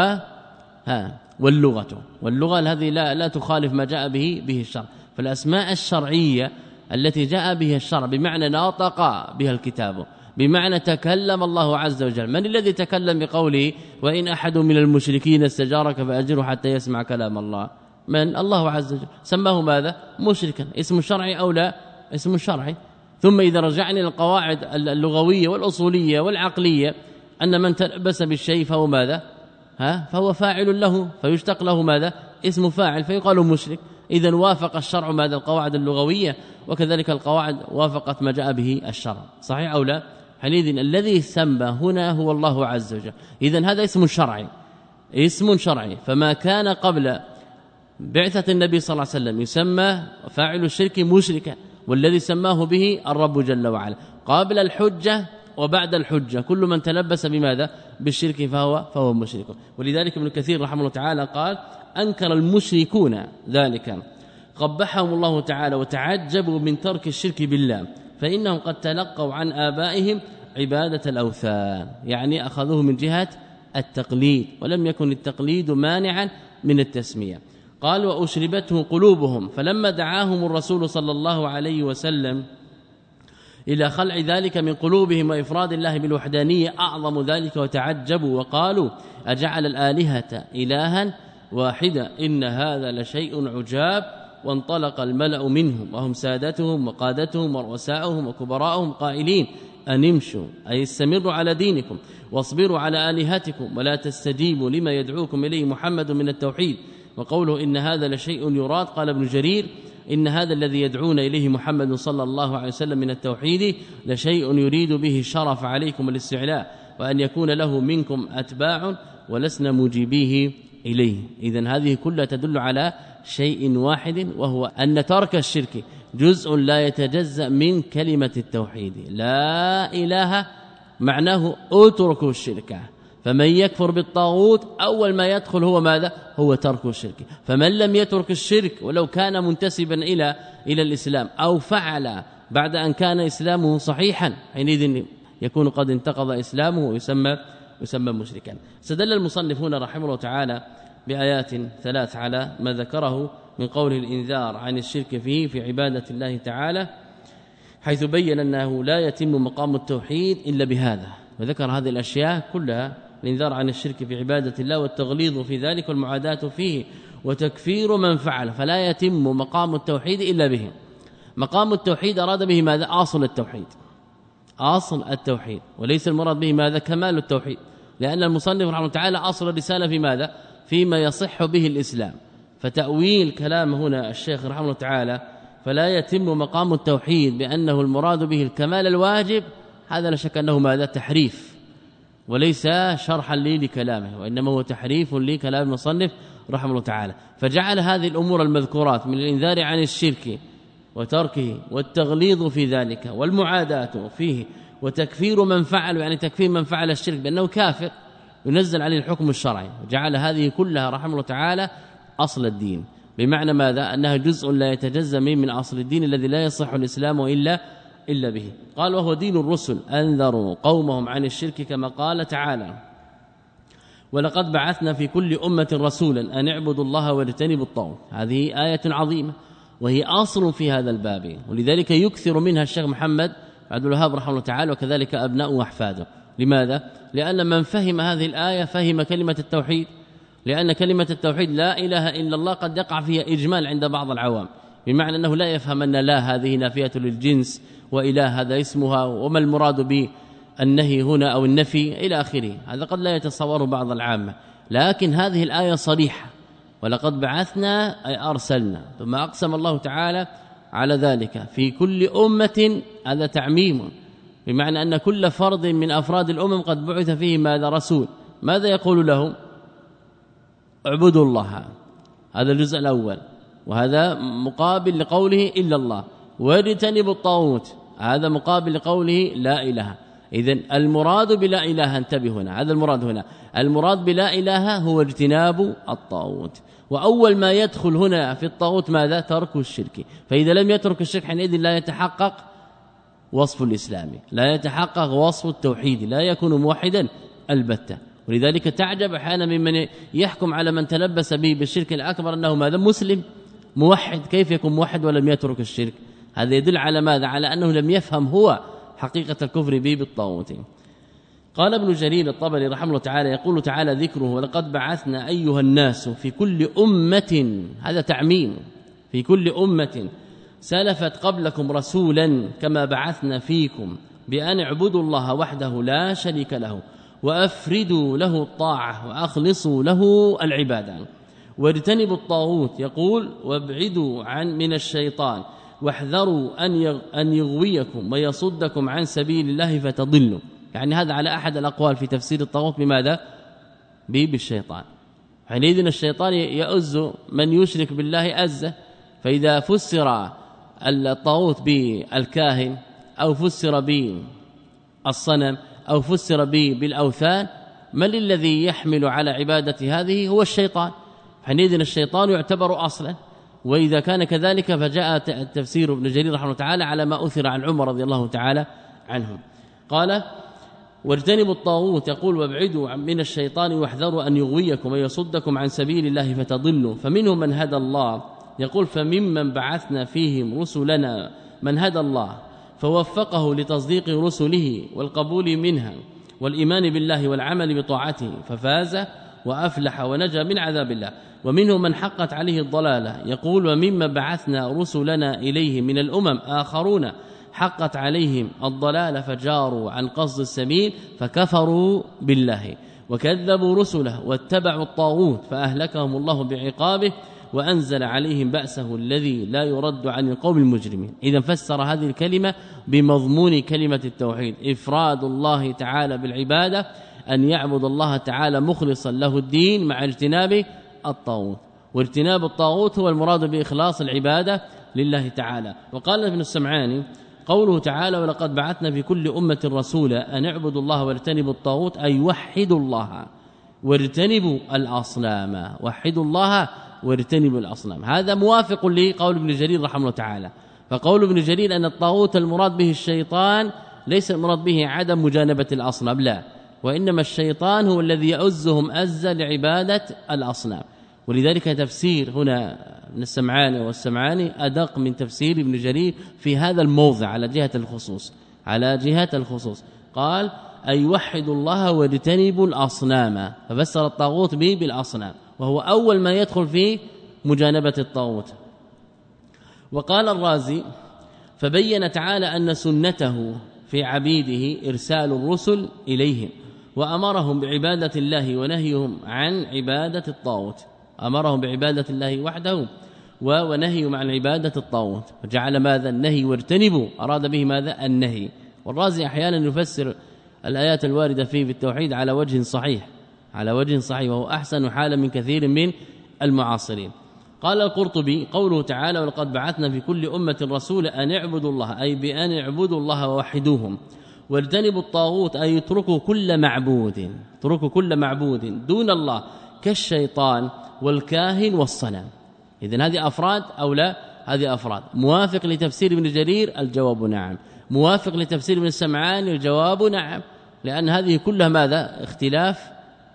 ها واللغة. واللغة هذه لا لا تخالف ما جاء به به الشرع. فالأسماء الشرعية التي جاء بها الشرع بمعنى ناطق بها الكتاب، بمعنى تكلم الله عز وجل. من الذي تكلم بقوله: وإن أحد من المشركين استجارك فأجره حتى يسمع كلام الله؟ من؟ الله عز وجل. سماه ماذا؟ مشركا. اسم شرعي أو لا؟ اسم شرعي. ثم إذا رجعنا للقواعد اللغوية والأصولية والعقلية أن من تلبس بالشيء فهو ماذا؟ ها فهو فاعل له، فيشتق له ماذا؟ اسم فاعل، فيقال مشرك. إذن وافق الشرع ماذا؟ القواعد اللغوية، وكذلك القواعد وافقت ما جاء به الشرع، صحيح أو لا؟ حينئذ الذي سمى هنا هو الله عز وجل. إذن هذا اسم شرعي، اسم شرعي. فما كان قبل بعثة النبي صلى الله عليه وسلم يسمى فاعل الشرك مشركا، والذي سماه به الرب جل وعلا. قبل الحجة وبعد الحجة كل من تلبس بماذا؟ بالشرك فهو فهو مشرك. ولذلك ابن كثير رحمه الله تعالى قال: أنكر المشركون ذلك قبحهم الله تعالى وتعجبوا من ترك الشرك بالله، فإنهم قد تلقوا عن آبائهم عبادة الأوثان، يعني أخذوه من جهة التقليد، ولم يكن التقليد مانعا من التسمية. قال: وأشربته قلوبهم، فلما دعاهم الرسول صلى الله عليه وسلم إلى خلع ذلك من قلوبهم وإفراد الله بالوحدانية أعظم ذلك، وتعجبوا وقالوا: أجعل الآلهة إلها واحدة إن هذا لشيء عجاب. وانطلق الملأ منهم وهم سادتهم وقادتهم ورؤساؤهم وكبراءهم قائلين: أن امشوا، أي استمروا على دينكم، واصبروا على آلهتكم ولا تستجيبوا لما يدعوكم إليه محمد من التوحيد. وقوله إن هذا لشيء يراد قال ابن جرير إن هذا الذي يدعون إليه محمد صلى الله عليه وسلم من التوحيد لشيء يريد به شرف عليكم الاستعلاء وأن يكون له منكم أتباع ولسنا مجيبيه إليه. إذن هذه كلها تدل على شيء واحد وهو أن ترك الشرك جزء لا يتجزأ من كلمة التوحيد. لا إله معناه اتركوا الشرك، فمن يكفر بالطاغوت أول ما يدخل هو ماذا؟ هو ترك الشرك. فمن لم يترك الشرك ولو كان منتسبا إلى إلى الإسلام أو فعل بعد أن كان إسلامه صحيحا حينئذ يكون قد انتقض إسلامه ويسمى يسمى مشركا. استدل المصنفون رحمه الله تعالى بآيات ثلاث على ما ذكره من قول الإنذار عن الشرك فيه في عبادة الله تعالى، حيث بين أنه لا يتم مقام التوحيد إلا بهذا، وذكر هذه الأشياء كلها: الإنذار عن الشرك في عبادة الله والتغليظ في ذلك والمعاداة فيه وتكفير من فعل، فلا يتم مقام التوحيد إلا به. مقام التوحيد أراد به ماذا؟ أصل التوحيد، أصل التوحيد، وليس المراد به ماذا؟ كمال التوحيد، لأن المصنف رحمه الله تعالى أصل الرسالة في ماذا؟ فيما يصح به الإسلام. فتأويل كلام هنا الشيخ رحمه الله تعالى فلا يتم مقام التوحيد بأنه المراد به الكمال الواجب، هذا لا شك أنه ماذا؟ تحريف، وليس شرحا لي لكلامه، وإنما هو تحريف لكلام المصنف رحمه الله تعالى. فجعل هذه الأمور المذكورات من الإنذار عن الشرك وتركه والتغليظ في ذلك والمعاداة فيه وتكفير من فعل، يعني تكفير من فعل الشرك بأنه كافر ينزل عليه الحكم الشرعي، وجعل هذه كلها رحمه الله تعالى أصل الدين، بمعنى ماذا؟ أنها جزء لا يتجزأ من أصل الدين الذي لا يصح الإسلام إلا إلا به. قال: وهو دين الرسل أنذروا قومهم عن الشرك كما قال تعالى: ولقد بعثنا في كل أمة رسولا أن اعبدوا الله واجتنبوا الطاغوت. هذه آية عظيمة وهي أصل في هذا الباب، ولذلك يكثر منها الشيخ محمد عبد الوهاب رحمه الله تعالى وكذلك أبناء وأحفاده. لماذا؟ لأن من فهم هذه الآية فهم كلمة التوحيد، لأن كلمة التوحيد لا إله إلا الله قد يقع فيها إجمال عند بعض العوام، بمعنى أنه لا يفهم أن لا هذه نافية للجنس وإله هذا اسمها، وما المراد بالنهي هنا أو النفي إلى آخره، هذا قد لا يتصوره بعض العامة. لكن هذه الآية صريحة: ولقد بعثنا أي أرسلنا، ثم أقسم الله تعالى على ذلك في كل أمة، هذا تعميم، بمعنى أن كل فرد من أفراد الأمم قد بعث فيه ماذا؟ رسول. ماذا يقول لهم؟ اعبدوا الله، هذا الجزء الأول، وهذا مقابل لقوله إلا الله. واجتنبوا الطاغوت، هذا مقابل لقوله لا إله. إذن المراد بلا إله، انتبه هنا، هذا المراد هنا، المراد بلا إله هو اجتناب الطاغوت. وأول ما يدخل هنا في الطاغوت ماذا؟ ترك الشرك. فإذا لم يترك الشرك حينئذ لا يتحقق وصف الإسلام، لا يتحقق وصف التوحيد، لا يكون موحدا البتة. ولذلك تعجب احيانا ممن يحكم على من تلبس به بالشرك الأكبر أنه ماذا؟ مسلم موحد. كيف يكون موحد ولم يترك الشرك؟ هذا يدل على ماذا؟ على أنه لم يفهم هو حقيقة الكفر به بالطاغوت. قال ابن جرير الطبري رحمه الله تعالى: يقول تعالى ذكره: ولقد بعثنا أيها الناس في كل أمة، هذا تعميم، في كل أمة سلفت قبلكم رسولا كما بعثنا فيكم بأن اعبدوا الله وحده لا شريك له وأفردوا له الطاعة وأخلصوا له العبادة واجتنبوا الطاغوت. يقول: وابعدوا عن من الشيطان واحذروا أن أن يغويكم ويصدكم عن سبيل الله فتضلوا. يعني هذا على أحد الأقوال في تفسير الطاغوت بماذا؟ بالشيطان. حينئذ الشيطان يؤز من يشرك بالله أزه. فإذا فسر الطاغوت بالكاهن أو فسر بالصنم أو فسر بالأوثان، من الذي يحمل على عبادة هذه؟ هو الشيطان. حينئذ الشيطان يعتبر أصلا. وإذا كان كذلك فجاء تفسير ابن جرير رحمه الله تعالى على ما أثر عن عمر رضي الله تعالى عنهم. قال: واجتنبوا الطاغوت، يقول: وابعدوا من الشيطان واحذروا أن يغويكم ويصدكم عن سبيل الله فتضلوا. فمنهم من هدى الله، يقول: فممن بعثنا فيهم رسلنا من هدى الله فوفقه لتصديق رسله والقبول منها والإيمان بالله والعمل بطاعته ففاز وأفلح ونجا من عذاب الله. ومنهم من حقت عليه الضلالة، يقول: ومما بعثنا رسلنا إليه من الأمم آخرون حقت عليهم الضلالة فجاروا عن قصد السبيل فكفروا بالله وكذبوا رسله واتبعوا الطاغوت فأهلكهم الله بعقابه وأنزل عليهم بأسه الذي لا يرد عن القوم المجرمين. إذا فسر هذه الكلمة بمضمون كلمة التوحيد إفراد الله تعالى بالعبادة، أن يعبد الله تعالى مخلصا له الدين مع اجتناب الطاغوت، واجتناب الطاغوت هو المراد بإخلاص العبادة لله تعالى. وقال ابن السمعاني قوله تعالى ولقد بعثنا في كل أمة رسولا أن اعبدوا الله واجتنبوا الطاغوت أي وحدوا الله واجتنبوا الأصنام، وحدوا الله واجتنبوا الأصنام. هذا موافق لقول ابن جرير رحمه الله تعالى. فقول ابن جرير أن الطاغوت المراد به الشيطان ليس المراد به عدم مجانبة الأصنام، لا، وإنما الشيطان هو الذي يؤزهم أز لعبادة الأصنام. ولذلك تفسير هنا من السمعاني والسمعاني أدق من تفسير ابن جرير في هذا الموضع على جهة الخصوص، على جهة الخصوص قال أي وحدوا الله واجتنبوا الأصنام، ففسر الطاغوت به بالأصنام، وهو أول ما يدخل في مجانبة الطاغوت. وقال الرازي فبين تعالى أن سنته في عبيده إرسال الرسل إليهم وأمرهم بعبادة الله ونهيهم عن عبادة الطاغوت، أمرهم بعبادة الله وحده ونهيهم عن عبادة الطاغوت، وجعل ماذا النهي واجتنبوا أراد به ماذا النهي. والرازي أحيانا يفسر الآيات الواردة فيه في التوحيد على وجه صحيح، على وجه صحيح، وهو أحسن حالا من كثير من المعاصرين. قال القرطبي قوله تعالى ولقد بعثنا في كل أمة رسولا أن اعبدوا الله أي بأن اعبدوا الله ووحدوهم، واجتنبوا الطاغوت أي يتركوا كل معبود، اتركوا كل معبود دون الله كالشيطان والكاهن والصنم. إذن هذه أفراد أو لا؟ هذه أفراد. موافق لتفسير ابن جرير؟ الجواب نعم. موافق لتفسير ابن السمعاني؟ الجواب نعم، لأن هذه كلها ماذا؟ اختلاف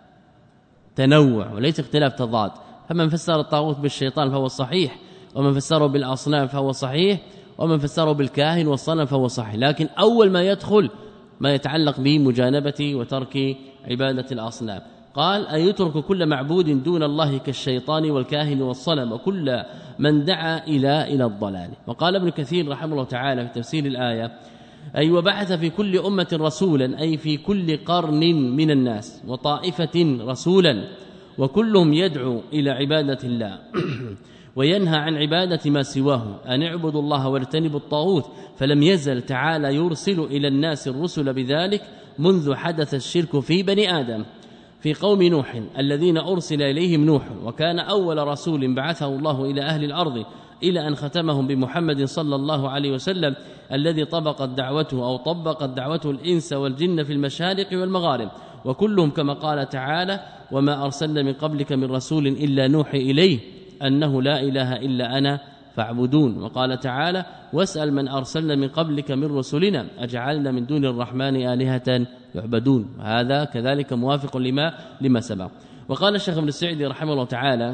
تنوع وليس اختلاف تضاد. فمن فسر الطاغوت بالشيطان فهو صحيح، ومن فسره بالأصنام فهو صحيح، ومن فسره بالكاهن والصنم فهو صحيح. لكن أول ما يدخل ما يتعلق بمجانبة وترك عبادة الأصنام. قال أن يترك كل معبود دون الله كالشيطان والكاهن والصنم وكل من دعا إلى إلى الضلال. وقال ابن كثير رحمه الله تعالى في تفسير الآية أي وبعث في كل أمة رسولا أي في كل قرن من الناس وطائفة رسولا، وكلهم يدعو إلى عبادة الله وينهى عن عبادة ما سواه، أن اعبدوا الله واجتنبوا الطاغوت. فلم يزل تعالى يرسل إلى الناس الرسل بذلك منذ حدث الشرك في بني آدم في قوم نوح الذين أرسل إليهم نوح، وكان أول رسول بعثه الله إلى أهل الأرض إلى أن ختمهم بمحمد صلى الله عليه وسلم الذي طبقت دعوته أو طبقت دعوته الإنس والجن في المشارق والمغارب، وكلهم كما قال تعالى وما أرسلنا من قبلك من رسول إلا نوحي إليه أنه لا إله إلا أنا فاعبدون. وقال تعالى واسأل من أرسلنا من قبلك من رسلنا أجعلنا من دون الرحمن آلهة يعبدون. هذا كذلك موافق لما لما سبق. وقال الشيخ ابن السعدي رحمه الله تعالى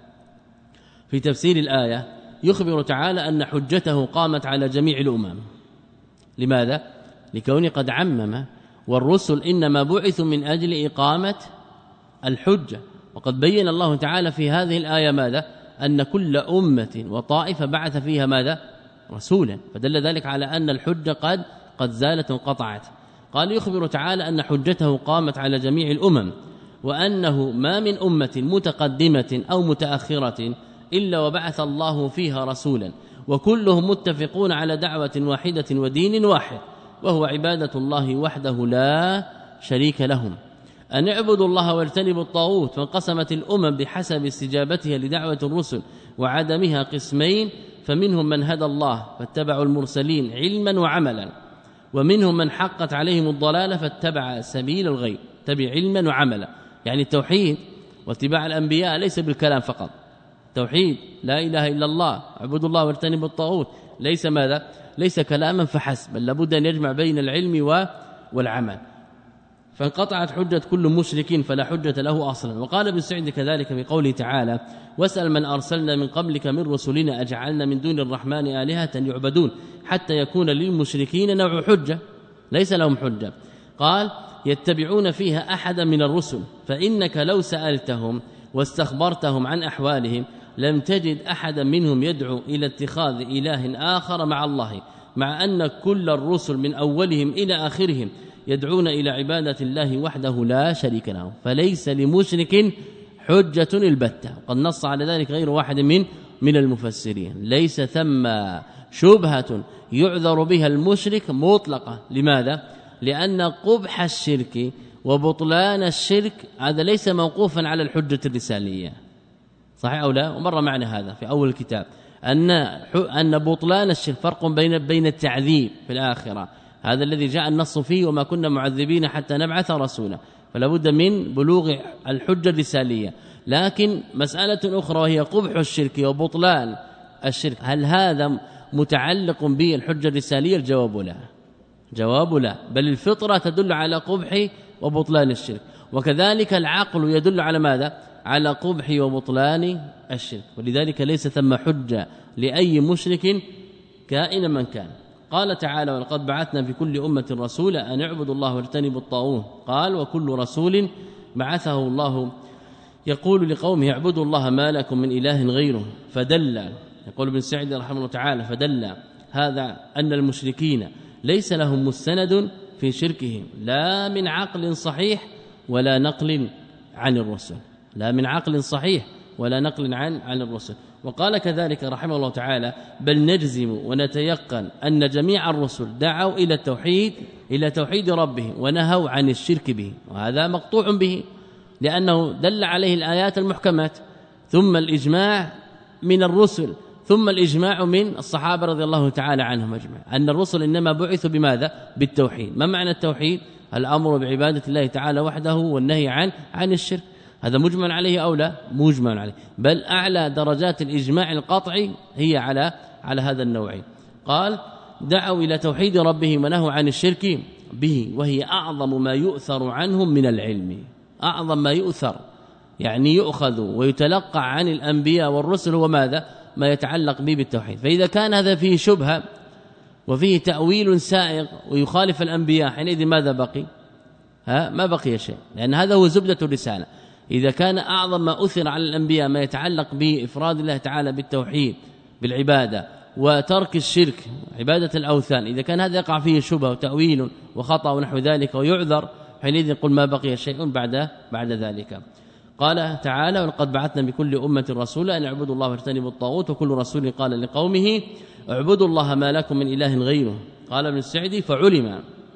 في تفسير الآية يخبر تعالى أن حجته قامت على جميع الأمم. لماذا؟ لكونه قد عمم، والرسل إنما بعثوا من أجل إقامة الحجة. وقد بين الله تعالى في هذه الآية ماذا؟ أن كل أمة وطائفة بعث فيها ماذا؟ رسولا، فدل ذلك على أن الحجة قد قد زالت وانقطعت. قال يخبر تعالى أن حجته قامت على جميع الأمم، وأنه ما من أمة متقدمة أو متأخرة إلا وبعث الله فيها رسولا، وكلهم متفقون على دعوة واحدة ودين واحد، وهو عبادة الله وحده لا شريك لهم. أن اعبدوا الله واجتنبوا الطاغوت. فانقسمت الأمم بحسب استجابتها لدعوة الرسل وعدمها قسمين، فمنهم من هدى الله فاتبعوا المرسلين علما وعملا، ومنهم من حقت عليهم الضلالة فاتبع سبيل الغي. تبع علما وعملا، يعني التوحيد واتباع الأنبياء ليس بالكلام فقط. توحيد لا إله إلا الله، اعبدوا الله واجتنبوا الطاغوت، ليس ماذا؟ ليس كلاما فحسب، بل لابد أن يجمع بين العلم والعمل. فانقطعت حجة كل مشرك فلا حجة له أصلا. وقال ابن سعد كذلك في قوله تعالى واسأل من أرسلنا من قبلك من رسلنا أجعلنا من دون الرحمن آلهة يعبدون، حتى يكون للمشركين نوع حجة ليس لهم حجة. قال يتبعون فيها أحدا من الرسل، فإنك لو سألتهم واستخبرتهم عن أحوالهم لم تجد أحدا منهم يدعو إلى اتخاذ إله آخر مع الله، مع أن كل الرسل من أولهم إلى آخرهم يدعون إلى عبادة الله وحده لا شريك له، فليس لمشرك حجة البتة. قد نص على ذلك غير واحد من من المفسرين. ليس ثم شبهة يعذر بها المشرك مطلقة. لماذا؟ لأن قبح الشرك وبطلان الشرك هذا ليس موقوفا على الحجة الرسالية، صحيح أو لا؟ ومر معنا هذا في أول الكتاب أن أن بطلان الشرك فرق بين بين التعذيب في الآخرة، هذا الذي جاء النص فيه وما كنا معذبين حتى نبعث رسولا، فلا بد من بلوغ الحجة الرسالية. لكن مسألة أخرى وهي قبح الشرك وبطلان الشرك، هل هذا متعلق بالحجة الرسالية؟ الجواب لا، جواب لا، بل الفطرة تدل على قبح وبطلان الشرك، وكذلك العقل يدل على ماذا؟ على قبح وبطلان الشرك، ولذلك ليس ثم حجة لأي مشرك كائنا من كان. قال تعالى: ولقد بعثنا في كل أمة رسولا أن اعبدوا الله واجتنبوا الطاغوت. قال: وكل رسول بعثه الله يقول لقومه اعبدوا الله ما لكم من إله غيره. فدل، يقول ابن سعد رحمه الله تعالى، فدل هذا أن المشركين ليس لهم مستند في شركهم لا من عقل صحيح ولا نقل عن الرسل، لا من عقل صحيح ولا نقل عن عن الرسل. وقال كذلك رحمه الله تعالى: بل نجزم ونتيقن أن جميع الرسل دعوا إلى التوحيد إلى توحيد ربه ونهوا عن الشرك به، وهذا مقطوع به لأنه دل عليه الآيات المحكمات، ثم الإجماع من الرسل، ثم الإجماع من الصحابة رضي الله تعالى عنهم أجمعين أن الرسل إنما بعثوا بماذا؟ بالتوحيد. ما معنى التوحيد؟ الأمر بعبادة الله تعالى وحده والنهي عن عن الشرك. هذا مجمع عليه أو لا؟ مجمع عليه، بل أعلى درجات الإجماع القطعي هي على على هذا النوع. قال: دعوا إلى توحيد ربهم ونهوا عن الشرك به، وهي أعظم ما يؤثر عنهم من العلم. أعظم ما يؤثر يعني يؤخذ ويتلقى عن الأنبياء والرسل هو ماذا؟ ما يتعلق به بالتوحيد. فإذا كان هذا فيه شبهة وفيه تأويل سائغ ويخالف الأنبياء، حينئذ ماذا بقي؟ ها ما بقي شيء، لأن هذا هو زبدة الرسالة. إذا كان أعظم ما أثر على الأنبياء ما يتعلق بإفراد الله تعالى بالتوحيد بالعبادة وترك الشرك عبادة الأوثان، إذا كان هذا يقع فيه شبهة وتأويل وخطأ ونحو ذلك ويعذر، حينئذ يقول ما بقي شيء بعد بعد ذلك. قال تعالى: ولقد بعثنا بكل أمة رسولا أن اعبدوا الله واجتنبوا الطاغوت، وكل رسول قال لقومه اعبدوا الله ما لكم من إله غيره. قال ابن السعدي: فعلم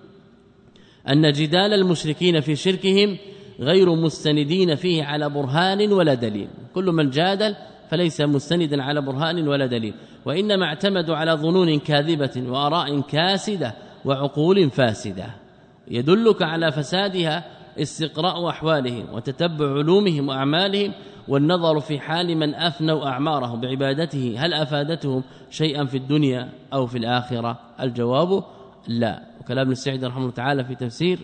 أن جدال المشركين في شركهم غير مستندين فيه على برهان ولا دليل. كل من جادل فليس مستندا على برهان ولا دليل، وإنما اعتمدوا على ظنون كاذبة وآراء كاسدة وعقول فاسدة يدلك على فسادها استقراء أحوالهم وتتبع علومهم وأعمالهم والنظر في حال من أفنوا أعمارهم بعبادته هل أفادتهم شيئا في الدنيا أو في الآخرة؟ الجواب لا. وكلام ابن السعدي رحمه الله تعالى في تفسير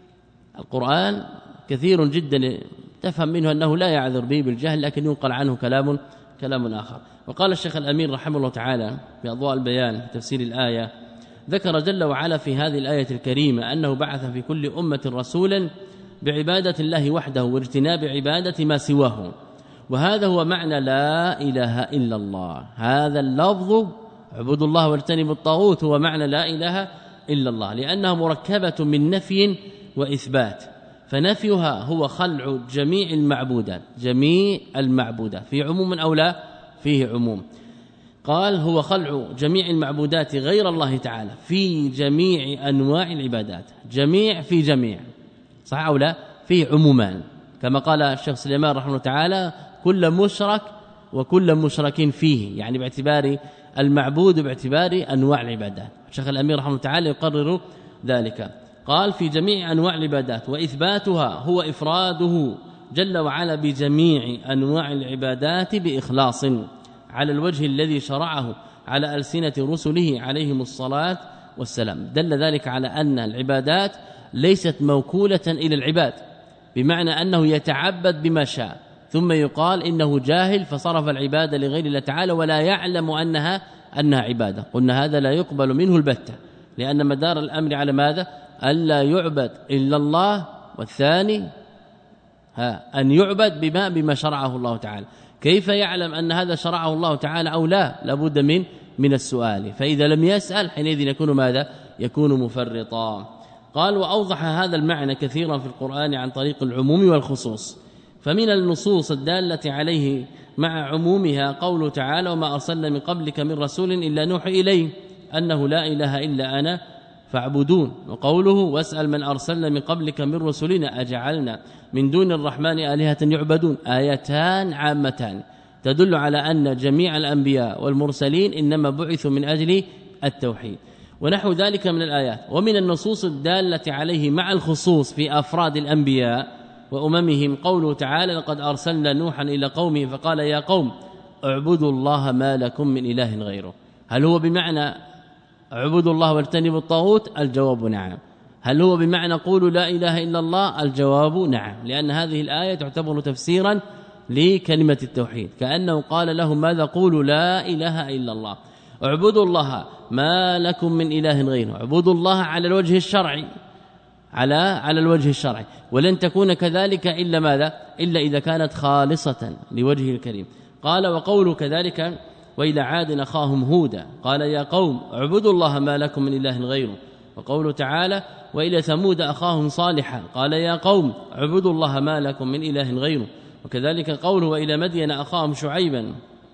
القرآن كثير جدا تفهم منه أنه لا يعذر به بالجهل، لكن ينقل عنه كلام كلام آخر. وقال الشيخ الأمين رحمه الله تعالى في أضواء البيان في تفسير الآية، ذكر جل وعلا في هذه الآية الكريمة أنه بعث في كل أمة رسولا بعبادة الله وحده واجتناب عبادة ما سواه، وهذا هو معنى لا إله إلا الله. هذا اللفظ اعبدوا الله واجتنبوا الطاغوت هو معنى لا إله إلا الله، لأنها مركبة من نفي وإثبات، فنفيها هو خلع جميع المعبودات، جميع المعبودات في عموم أو لا؟ فيه عموم. قال هو خلع جميع المعبودات غير الله تعالى في جميع أنواع العبادات، جميع في جميع، صح أو لا؟ فيه عمومان، كما قال الشيخ سليمان رحمه الله تعالى كل مشرك وكل مشرك فيه، يعني باعتبار المعبود باعتبار أنواع العبادات. الشيخ الأمير رحمه الله تعالى يقرر ذلك. قال في جميع أنواع العبادات، وإثباتها هو إفراده جل وعلا بجميع أنواع العبادات بإخلاص على الوجه الذي شرعه على ألسنة رسله عليهم الصلاة والسلام. دل ذلك على أن العبادات ليست موكولة إلى العباد، بمعنى أنه يتعبد بما شاء، ثم يقال إنه جاهل فصرف العبادة لغير الله تعالى ولا يعلم أنها أنها عبادة. قلنا هذا لا يقبل منه البتة، لأن مدار الأمر على ماذا؟ ألا يعبد إلا الله، والثاني ها أن يعبد بما بما شرعه الله تعالى. كيف يعلم أن هذا شرعه الله تعالى أو لا؟ لابد من من السؤال، فإذا لم يسأل حينئذ يكون ماذا؟ يكون مفرطا. قال وأوضح هذا المعنى كثيرا في القرآن عن طريق العموم والخصوص، فمن النصوص الدالة عليه مع عمومها قوله تعالى وما أرسلنا من قبلك من رسول إلا نوحي إليه أنه لا إله إلا أنا فاعبدون، وقوله واسأل من أرسلنا من قبلك من رسلنا أجعلنا من دون الرحمن آلهة يعبدون، آيتان عامتان تدل على أن جميع الأنبياء والمرسلين إنما بعثوا من أجل التوحيد، ونحو ذلك من الآيات. ومن النصوص الدالة عليه مع الخصوص في أفراد الأنبياء وأممهم قوله تعالى لقد أرسلنا نوحا إلى قومه فقال يا قوم اعبدوا الله ما لكم من إله غيره. هل هو بمعنى اعبدوا الله واجتنبوا الطاغوت؟ الجواب نعم. هل هو بمعنى قولوا لا إله إلا الله؟ الجواب نعم، لأن هذه الآية تعتبر تفسيرا لكلمة التوحيد، كأنه قال لهم ماذا؟ قولوا لا إله إلا الله، اعبدوا الله ما لكم من إله غيره، اعبدوا الله على الوجه الشرعي، على على الوجه الشرعي، ولن تكون كذلك إلا ماذا؟ إلا إذا كانت خالصة لوجهه الكريم. قال وقوله كذلك وإلى عاد أخاهم هودا قال يا قوم اعبدوا الله ما لكم من إله غيره، وقوله تعالى وإلى ثمود أخاهم صالحا قال يا قوم اعبدوا الله ما لكم من إله غيره، وكذلك قوله وإلى مدين أخاهم شعيبا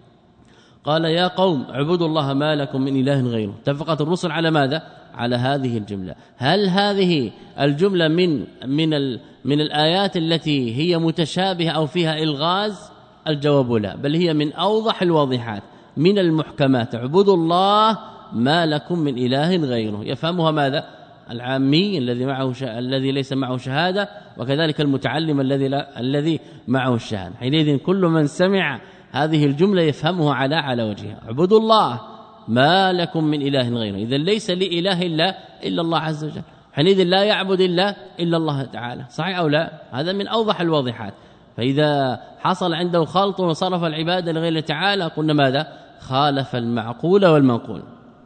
قال يا قوم اعبدوا الله ما لكم من إله غيره. اتفقت الرسل على ماذا؟ على هذه الجملة. هل هذه الجملة من من من الآيات التي هي متشابهة أو فيها إلغاز؟ الجواب لا، بل هي من أوضح الواضحات من المحكمات، اعبدوا الله ما لكم من إله غيره. يفهمها ماذا؟ العامي الذي معه ش... الذي ليس معه شهادة، وكذلك المتعلم الذي لا... الذي معه الشهادة. حينئذ كل من سمع هذه الجملة يفهمها على على وجهها، اعبدوا الله ما لكم من إله غيره. إذا ليس لي إله إلا إلا الله عز وجل، حينئذ لا يعبد إلا إلا الله تعالى، صحيح أو لا؟ هذا من أوضح الواضحات. فإذا حصل عنده خلط وصرف العبادة لغير تعالى قلنا ماذا؟ خالف المعقول والمنقول.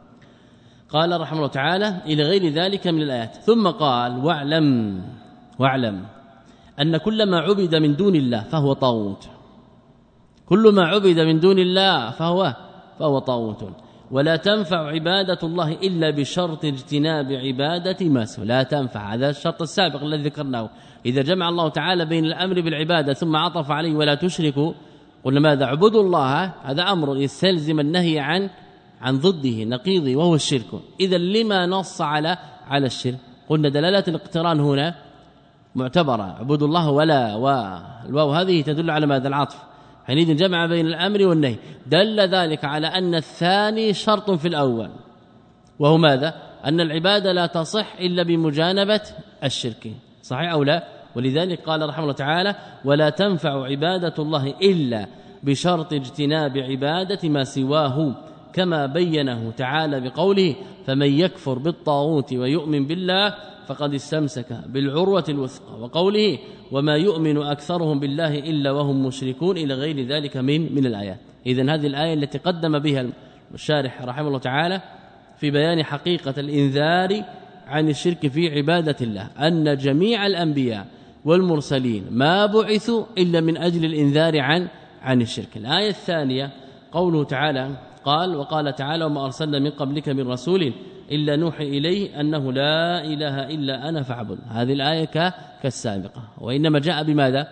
قال رحمه الله تعالى إلى غير ذلك من الآيات. ثم قال واعلم واعلم أن كل ما عبد من دون الله فهو طاغوت، كل ما عبد من دون الله فهو فهو طاغوت، ولا تنفع عبادة الله إلا بشرط اجتناب عبادة ما سوى. لا تنفع، هذا الشرط السابق الذي ذكرناه. إذا جمع الله تعالى بين الأمر بالعبادة ثم عطف عليه ولا تشركوا، قلنا ماذا؟ اعبدوا الله، هذا أمر يستلزم النهي عن عن ضده نقيضه وهو الشرك. إذا لما نص على على الشرك؟ قلنا دلالة الاقتران هنا معتبرة، اعبدوا الله ولا، والواو هذه تدل على ماذا؟ العطف. حينئذ جمع بين الأمر والنهي، دل ذلك على أن الثاني شرط في الأول، وهو ماذا؟ أن العبادة لا تصح إلا بمجانبة الشرك، صحيح أو لا؟ ولذلك قال رحمه الله تعالى ولا تنفع عبادة الله إلا بشرط اجتناب عبادة ما سواه، كما بينه تعالى بقوله فمن يكفر بالطاغوت ويؤمن بالله فقد استمسك بالعروة الوثقى، وقوله وما يؤمن أكثرهم بالله إلا وهم مشركون، إلى غير ذلك من من الآيات. إذن هذه الآية التي قدم بها الشارح رحمه الله تعالى في بيان حقيقة الإنذار عن الشرك في عبادة الله، أن جميع الأنبياء والمرسلين ما بعثوا إلا من أجل الإنذار عن عن الشرك. الآية الثانية قوله تعالى قال وقال تعالى وما أرسلنا من قبلك من رسول إلا نوحي إليه أنه لا إله إلا أنا فاعبد. هذه الآية كالسابقة، وإنما جاء بماذا؟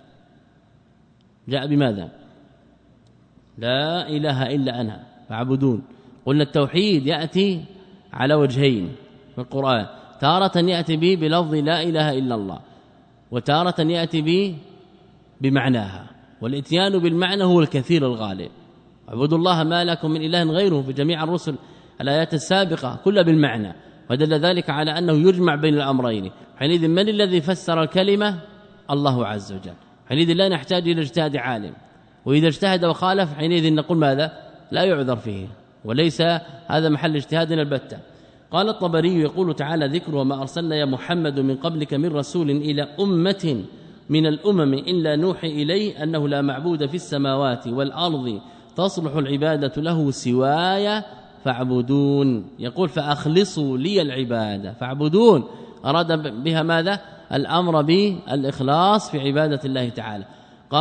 جاء بماذا؟ لا إله إلا أنا فاعبدون. قلنا التوحيد يأتي على وجهين في القرآن، تارة يأتي به بلفظ لا إله إلا الله، وتارة يأتي به بمعناها، والاتيان بالمعنى هو الكثير الغالب. اعبدوا الله ما لكم من إله غيره في جميع الرسل الآيات السابقة كلها بالمعنى، ودل ذلك على أنه يجمع بين الأمرين. حينئذ من الذي فسر الكلمة؟ الله عز وجل. حينئذ لا نحتاج إلى اجتهاد عالم، وإذا اجتهد وخالف حينئذ نقول ماذا؟ لا يعذر فيه، وليس هذا محل اجتهادنا البتة. قال الطبري يقول تعالى ذكر وما أرسلنا يا محمد من قبلك من رسول إلى أمة من الأمم إلا نوحي إليه أنه لا معبود في السماوات والأرض تصلح العبادة له سواي فاعبدون. يقول فأخلصوا لي العبادة، فاعبدون أراد بها ماذا؟ الأمر بالإخلاص في عبادة الله تعالى. قال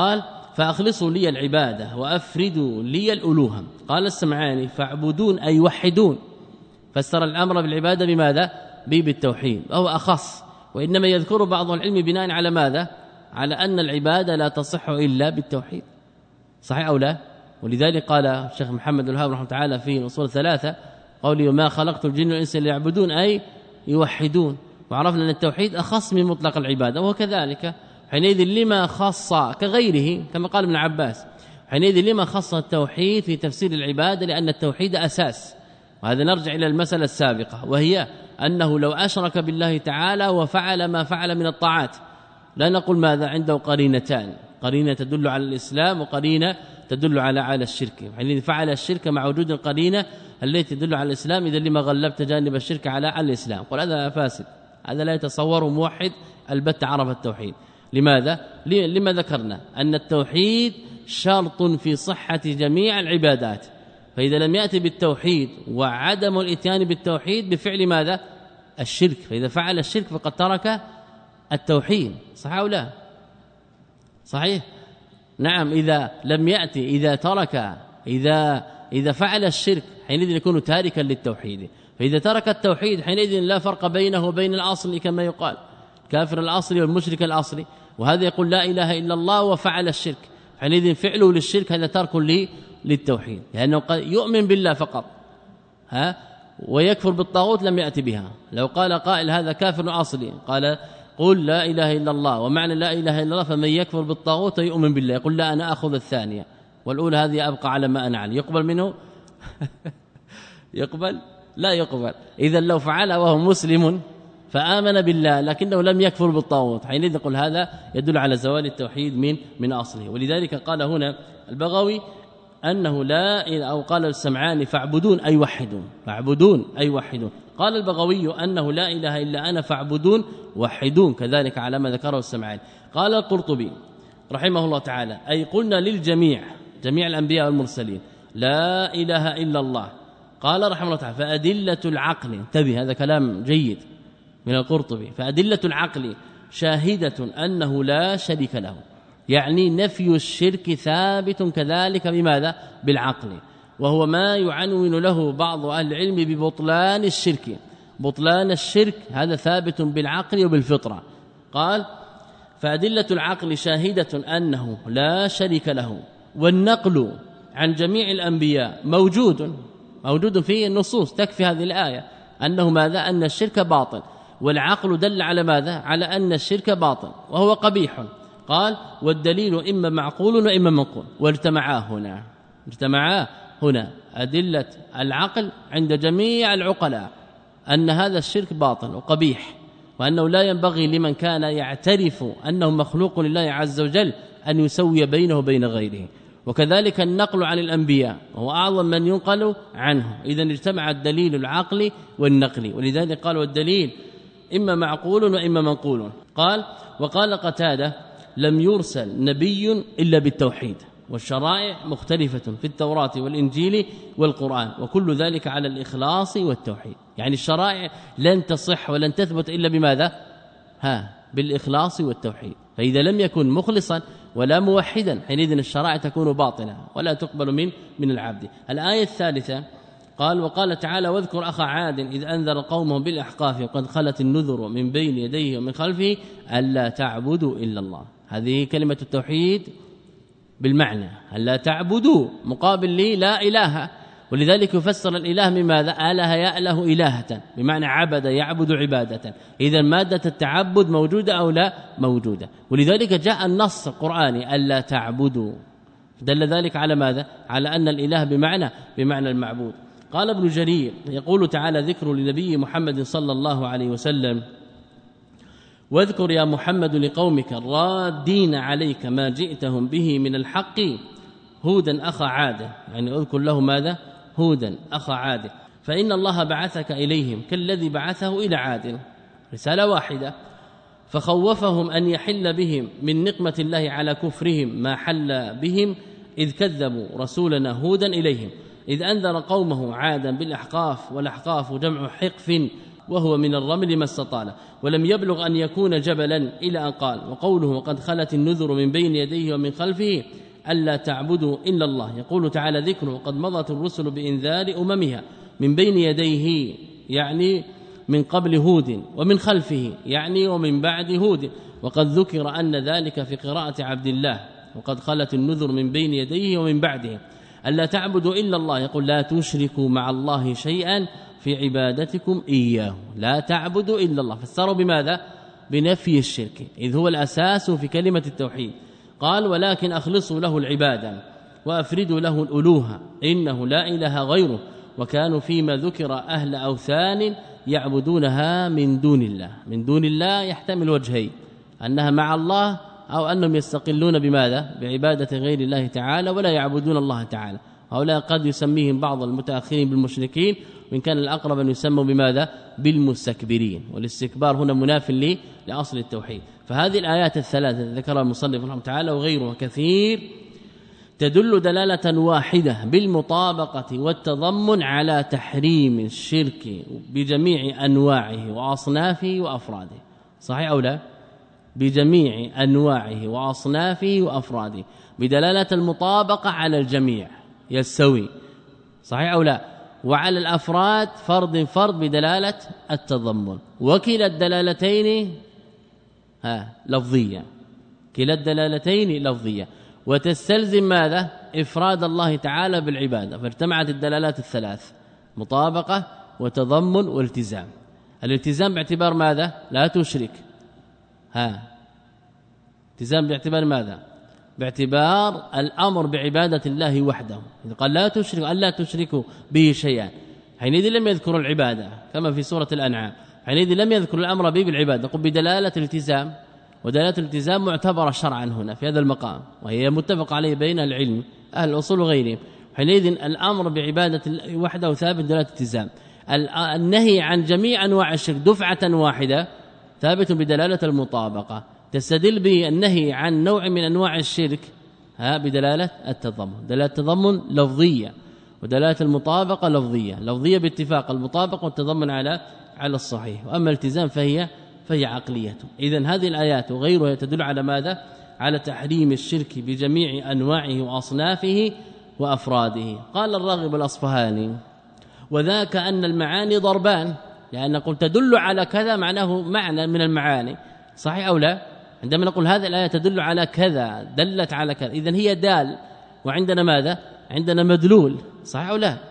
فأخلصوا لي العبادة وأفردوا لي الألوهة. قال السمعاني فاعبدون أي وحدون، فسر الأمر بالعبادة بماذا؟ بالتوحيد، وهو أخص، وإنما يذكر بعض العلم بناء على ماذا؟ على أن العبادة لا تصح إلا بالتوحيد، صحيح أو لا؟ ولذلك قال الشيخ محمد الوهاب رحمه تعالى في الأصول الثلاثة قوله وما خلقت الجن والإنس إلا ليعبدون أي يوحدون، وعرفنا أن التوحيد أخص من مطلق العبادة، وهو كذلك حينئذ لما خص كغيره كما قال ابن عباس، حينئذ لما خص التوحيد في تفسير العبادة؟ لأن التوحيد أساس، وهذا نرجع إلى المسألة السابقة، وهي أنه لو أشرك بالله تعالى وفعل ما فعل من الطاعات لا نقول ماذا؟ عنده قرينتان، قرينة تدل على الإسلام وقرينة تدل على على الشرك، حينئذ فعل الشرك مع وجود القرينة التي تدل على الإسلام، إذا لما غلبت جانب الشرك على على الإسلام؟ قل هذا فاسد، هذا لا يتصور موحد البت عرف التوحيد. لماذا؟ لما ذكرنا أن التوحيد شرط في صحة جميع العبادات، فإذا لم يأتي بالتوحيد وعدم الاتيان بالتوحيد بفعل ماذا؟ الشرك، فإذا فعل الشرك فقد ترك التوحيد، صح أو لا؟ صحيح؟ نعم، إذا لم يأتي، إذا ترك، إذا إذا فعل الشرك حينئذ يكون تاركا للتوحيد، فإذا ترك التوحيد حينئذ لا فرق بينه وبين الأصل كما يقال كافر الأصل والمشرك الأصلي، وهذا يقول لا إله إلا الله وفعل الشرك، حينئذ فعله للشرك هذا ترك لي للتوحيد، لأنه قد يؤمن بالله فقط ها ويكفر بالطاغوت لم يأتي بها. لو قال قائل هذا كافر أصلي، قال قل لا إله إلا الله، ومعنى لا إله إلا الله فمن يكفر بالطاغوت ويؤمن بالله، يقول لا أنا أخذ الثانية والأولى هذه أبقى على ما أنا عليه، يقبل منه؟ يقبل؟ لا يقبل. إذا لو فعل وهو مسلم فآمن بالله لكنه لم يكفر بالطاغوت، حينئذ يقول هذا يدل على زوال التوحيد من من أصله. ولذلك قال هنا البغوي أنه لا، أو قال السمعاني فاعبدون أي وحدون، فاعبدون أي وحدون. قال البغوي أنه لا إله إلا أنا فاعبدون وحدون، كذلك على ما ذكره السمعاني. قال القرطبي رحمه الله تعالى أي قلنا للجميع، جميع الأنبياء والمرسلين لا إله إلا الله. قال رحمه الله تعالى فأدلة العقل، انتبه هذا كلام جيد من القرطبي، فأدلة العقل شاهدة أنه لا شريك له، يعني نفي الشرك ثابت كذلك بماذا؟ بالعقل، وهو ما يعنون له بعض أهل العلم ببطلان الشرك. بطلان الشرك هذا ثابت بالعقل وبالفطرة. قال فأدلة العقل شاهدة أنه لا شريك له، والنقل عن جميع الأنبياء موجود موجود في النصوص تكفي هذه الآية أنه ماذا؟ أن الشرك باطل، والعقل دل على ماذا؟ على أن الشرك باطل وهو قبيح. قال والدليل إما معقول وإما منقول، واجتمعا هنا، اجتمعا هنا أدلة العقل عند جميع العقلاء أن هذا الشرك باطل وقبيح، وأنه لا ينبغي لمن كان يعترف أنه مخلوق لله عز وجل أن يسوي بينه وبين غيره. وكذلك النقل عن الأنبياء وهو أعظم من ينقل عنه، إذن اجتمع الدليل العقلي والنقلي، ولذلك قال والدليل إما معقول وإما منقول. قال وقال قتادة لم يرسل نبي إلا بالتوحيد، والشرائع مختلفة في التوراة والإنجيل والقرآن، وكل ذلك على الإخلاص والتوحيد، يعني الشرائع لن تصح ولن تثبت إلا بماذا؟ ها بالإخلاص والتوحيد، فإذا لم يكن مخلصا ولا موحدا حينئذ الشرائع تكون باطلة ولا تقبل من من العبد. الآية الثالثة قال وقال تعالى واذكر أخا عاد إذ أنذر قومه بالأحقاف وقد خلت النذر من بين يديه ومن خلفه ألا تعبدوا إلا الله. هذه كلمة التوحيد بالمعنى ألا تعبدوا مقابل لي لا إله، ولذلك يفسر الإله من ماذا؟ آله يأله إلهة، بمعنى عبد يعبد عبادة، إذا مادة التعبد موجودة أو لا موجودة، ولذلك جاء النص القرآني ألا تعبدوا، دل ذلك على ماذا؟ على أن الإله بمعنى بمعنى المعبود. قال ابن جرير يقول تعالى ذكر لنبي محمد صلى الله عليه وسلم واذكر يا محمد لقومك الرادين عليك ما جئتهم به من الحق هودا أخا عاد، يعني اذكر له ماذا؟ هودا أخا عاد، فإن الله بعثك إليهم كالذي بعثه إلى عاد، رسالة واحدة، فخوفهم أن يحل بهم من نقمة الله على كفرهم ما حل بهم إذ كذبوا رسولنا هودا إليهم، إذ أنذر قومه عادا بالأحقاف، والأحقاف جمع حقف وهو من الرمل ما استطال، ولم يبلغ أن يكون جبلا إلى أن قال. وقوله وقد خلت النذر من بين يديه ومن خلفه ألا تعبدوا إلا الله. يقول تعالى ذكره وقد مضت الرسل بإنذار أممها من بين يديه يعني من قبل هود، ومن خلفه يعني ومن بعد هود. وقد ذكر أن ذلك في قراءة عبد الله وقد خلت النذر من بين يديه ومن بعده ألا تعبدوا إلا الله. يقول لا تشركوا مع الله شيئا في عبادتكم إياه، لا تعبدوا إلا الله. فسروا بماذا؟ بنفي الشرك، إذ هو الأساس في كلمة التوحيد. قال ولكن أخلصوا له العبادة وأفردوا له الألوهة إنه لا إله غيره. وكانوا فيما ذكر أهل أوثان يعبدونها من دون الله. من دون الله يحتمل وجهين، أنها مع الله أو أنهم يستقلون بماذا؟ بعبادة غير الله تعالى ولا يعبدون الله تعالى. هؤلاء قد يسميهم بعض المتأخرين بالمشركين، وإن كان الأقرب أن يسموا بماذا؟ بالمستكبرين، والاستكبار هنا مناف لي لأصل التوحيد. فهذه الآيات الثلاثة ذكرها المصنف رحمه تعالى وغيرها كثير تدل دلالة واحدة بالمطابقة والتضمن على تحريم الشرك بجميع أنواعه وأصنافه وأفراده. صحيح أو لا؟ بجميع أنواعه وأصنافه وأفراده، بدلالة المطابقة على الجميع يستوي. صحيح أو لا؟ وعلى الأفراد فرد فرد بدلالة التضمن. وكلا الدلالتين ها لفظية، كلا الدلالتين لفظية، وتستلزم ماذا؟ إفراد الله تعالى بالعبادة. فاجتمعت الدلالات الثلاث مطابقة وتضمن والتزام. الالتزام باعتبار ماذا؟ لا تشرك. ها التزام باعتبار ماذا؟ باعتبار الأمر بعبادة الله وحده. إذا قال لا تشرك ألا تشركوا به شيئا، حينئذ لم يذكر العبادة كما في سورة الأنعام، حينئذ لم يذكر الأمر به بالعبادة. نقول بدلالة الالتزام، ودلالة الالتزام معتبرة شرعا هنا في هذا المقام، وهي متفق عليه بين العلم أهل الأصول وغيرهم. حينئذ الأمر بعبادة وحده ثابت دلالة الالتزام. النهي عن جميع أنواع الشرك دفعة واحدة ثابت بدلالة المطابقة. تستدل بالنهي عن نوع من أنواع الشرك ها بدلالة التضمن. دلالة التضمن لفظية، ودلالة المطابقة لفظية. لفظية باتفاق المطابقة والتضمن على على الصحيح، وأما الالتزام فهي فهي عقلية. إذن هذه الآيات وغيرها تدل على ماذا؟ على تحريم الشرك بجميع أنواعه وأصنافه وأفراده. قال الراغب الأصفهاني وذاك أن المعاني ضربان، لأن نقول تدل على كذا معناه معنى من المعاني. صحيح أو لا؟ عندما نقول هذه الآية تدل على كذا دلت على كذا، إذن هي دال، وعندنا ماذا؟ عندنا مدلول. صحيح أو لا؟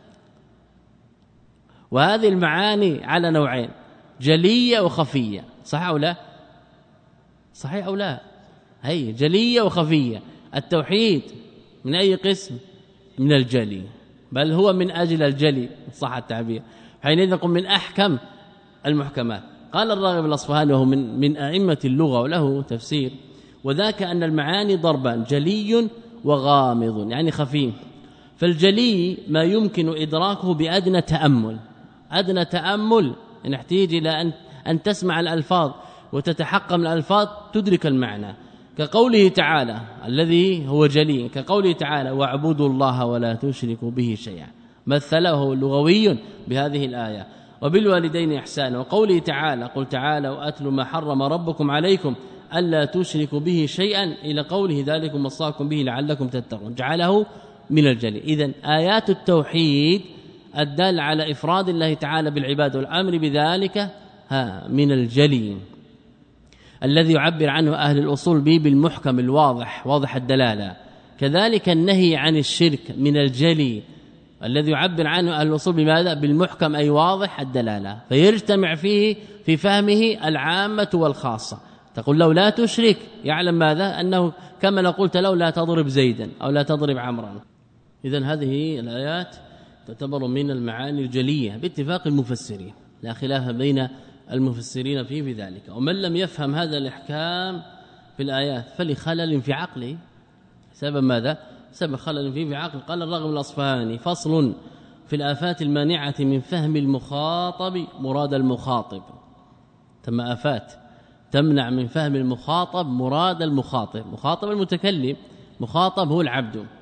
وهذه المعاني على نوعين، جلية وخفية. صحيح أو لا؟ صحيح أو لا؟ هي جلية وخفية. التوحيد من أي قسم؟ من الجلي، بل هو من أجل الجلي صح التعبير. حينئذ نقول من أحكم المحكمات. قال الراغب الأصفهاني وهو من من أئمة اللغة وله تفسير وذاك أن المعاني ضربان، جلي وغامض يعني خفي. فالجلي ما يمكن إدراكه بأدنى تأمل، أدنى تأمل نحتاج إلى أن أن تسمع الألفاظ وتتحقق من الألفاظ تدرك المعنى، كقوله تعالى الذي هو جلي، كقوله تعالى واعبدوا الله ولا تشركوا به شيئا، مثله لغوي بهذه الآية. وبالوالدين إحسانا، وقوله تعالى قل تعالوا أتل ما حرم ربكم عليكم ألا تشركوا به شيئا إلى قوله ذلكم وصاكم به لعلكم تتقون، جعله من الجلي. إذن آيات التوحيد الدال على إفراد الله تعالى بالعباد والأمر بذلك ها من الجلي الذي يعبر عنه أهل الأصول به بالمحكم الواضح واضح الدلالة. كذلك النهي عن الشرك من الجلي الذي يعبر عنه أهل الأصول بماذا؟ بالمحكم أي واضح الدلالة، فيجتمع فيه في فهمه العامة والخاصة. تقول لو لا تشرك يعلم ماذا؟ أنه كما لو قلت لو لا تضرب زيدا أو لا تضرب عمرا. إذن هذه الآيات تعتبر من المعاني الجلية باتفاق المفسرين، لا خلاف بين المفسرين فيه بذلك. ومن لم يفهم هذا الإحكام في الآيات فلخلل في عقله، سبب ماذا؟ سبب خلل فيه في عقله. قال الراغب الأصفهاني فصل في الآفات المانعة من فهم المخاطب مراد المخاطب. ثم آفات تمنع من فهم المخاطب مراد المخاطب. مخاطب المتكلم، مخاطب هو العبد.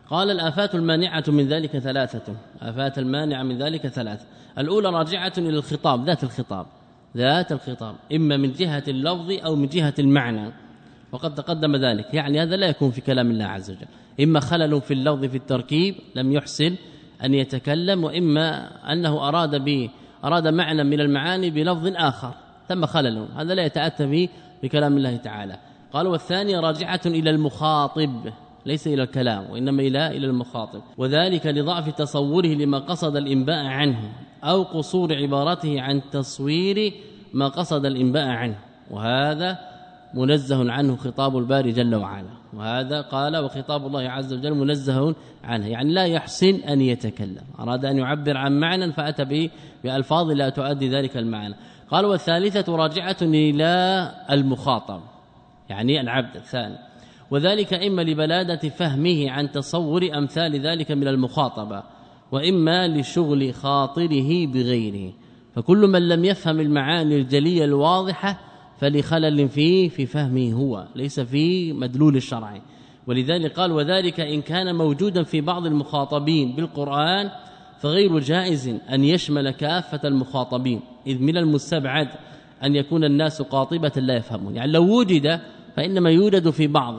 قال الآفات المانعة من ذلك ثلاثة. آفات المانعة من ذلك ثلاثة. الأولى راجعة إلى الخطاب، ذات الخطاب ذات الخطاب إما من جهة اللفظ أو من جهة المعنى، وقد تقدم ذلك. يعني هذا لا يكون في كلام الله عز وجل، إما خلل في اللفظ في التركيب لم يحسن أن يتكلم، وإما أنه أراد به أراد معنى من المعاني بلفظ آخر ثم خلل، هذا لا يتأتى به بكلام الله تعالى. قال والثانية راجعة إلى المخاطب ليس إلى الكلام وإنما إلى إلى المخاطب، وذلك لضعف تصوره لما قصد الإنباء عنه أو قصور عبارته عن تصوير ما قصد الإنباء عنه، وهذا منزه عنه خطاب الباري جل وعلا. وهذا قال وخطاب الله عز وجل منزه عنه، يعني لا يحسن أن يتكلم، أراد أن يعبر عن معنى فأتى به بألفاظ لا تؤدي ذلك المعنى. قال والثالثة راجعة إلى المخاطب يعني العبد الثاني، وذلك إما لبلادة فهمه عن تصور أمثال ذلك من المخاطبة، وإما لشغل خاطره بغيره. فكل من لم يفهم المعاني الجلية الواضحة فلخلل فيه في فهمه هو، ليس في مدلول الشرع. ولذلك قال وذلك إن كان موجودا في بعض المخاطبين بالقرآن فغير جائز أن يشمل كافة المخاطبين، إذ من المستبعد أن يكون الناس قاطبة لا يفهمون. يعني لو وجد فإنما يوجد في بعض،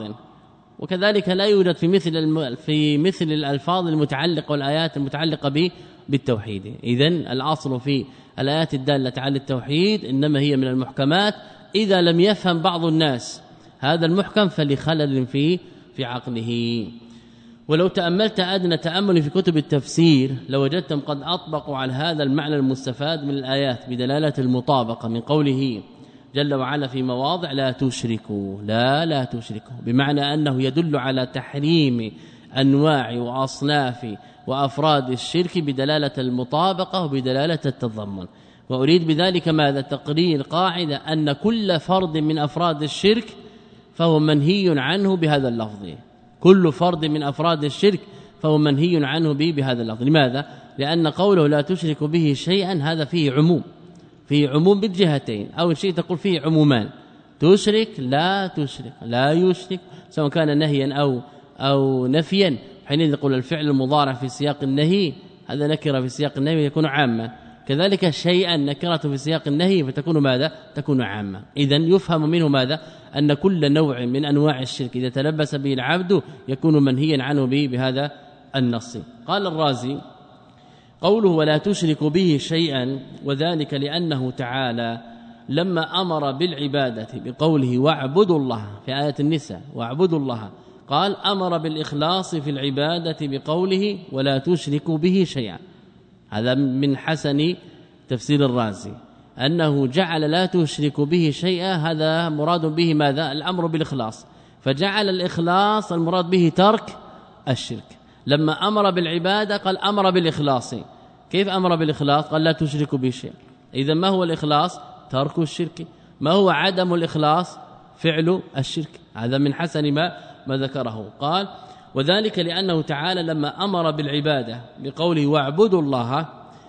وكذلك لا يوجد في مثل الم... في مثل الألفاظ المتعلقة والآيات المتعلقة به بالتوحيد. إذن الأصل في الآيات الدالة على التوحيد إنما هي من المحكمات، إذا لم يفهم بعض الناس هذا المحكم فلخلل في في عقله. ولو تأملت أدنى تأمل في كتب التفسير لوجدتم قد أطبقوا على هذا المعنى المستفاد من الآيات بدلالة المطابقة من قوله جل وعلا في مواضع لا تشركوا لا لا تشركوا، بمعنى أنه يدل على تحريم أنواع وأصناف وأفراد الشرك بدلالة المطابقة وبدلالة التضمن. وأريد بذلك ماذا؟ تقرير قاعدة أن كل فرد من أفراد الشرك فهو منهي عنه بهذا اللفظ، كل فرد من أفراد الشرك فهو منهي عنه به بهذا اللفظ. لماذا؟ لأن قوله لا تشرك به شيئا هذا فيه عموم، فيه عموم بالجهتين، أو شيء تقول فيه عمومان، تشرك لا تشرك لا يشرك، سواء كان نهيا أو أو نفيا. حينئذ يقول الفعل المضارع في سياق النهي هذا نكرة في سياق النهي يكون عاما، كذلك شيئا نكرة في سياق النهي فتكون ماذا؟ تكون عامة. إذن يفهم منه ماذا؟ أن كل نوع من أنواع الشرك إذا تلبس به العبد يكون منهيا عنه به بهذا النص. قال الرازي قوله ولا تشرك به شيئا، وذلك لأنه تعالى لما أمر بالعبادة بقوله واعبدوا الله في آية النساء واعبدوا الله، قال أمر بالإخلاص في العبادة بقوله ولا تشركوا به شيئا. هذا من حسن تفسير الرازي أنه جعل لا تشرك به شيئا، هذا مراد به ماذا؟ الأمر بالإخلاص، فجعل الإخلاص المراد به ترك الشرك. لما أمر بالعبادة قال أمر بالإخلاص. كيف أمر بالإخلاص؟ قال لا تشرك به شيئا. إذا ما هو الإخلاص؟ ترك الشرك. ما هو عدم الإخلاص؟ فعل الشرك. هذا من حسن ما ما ذكره. قال وذلك لأنه تعالى لما أمر بالعبادة بقوله واعبدوا الله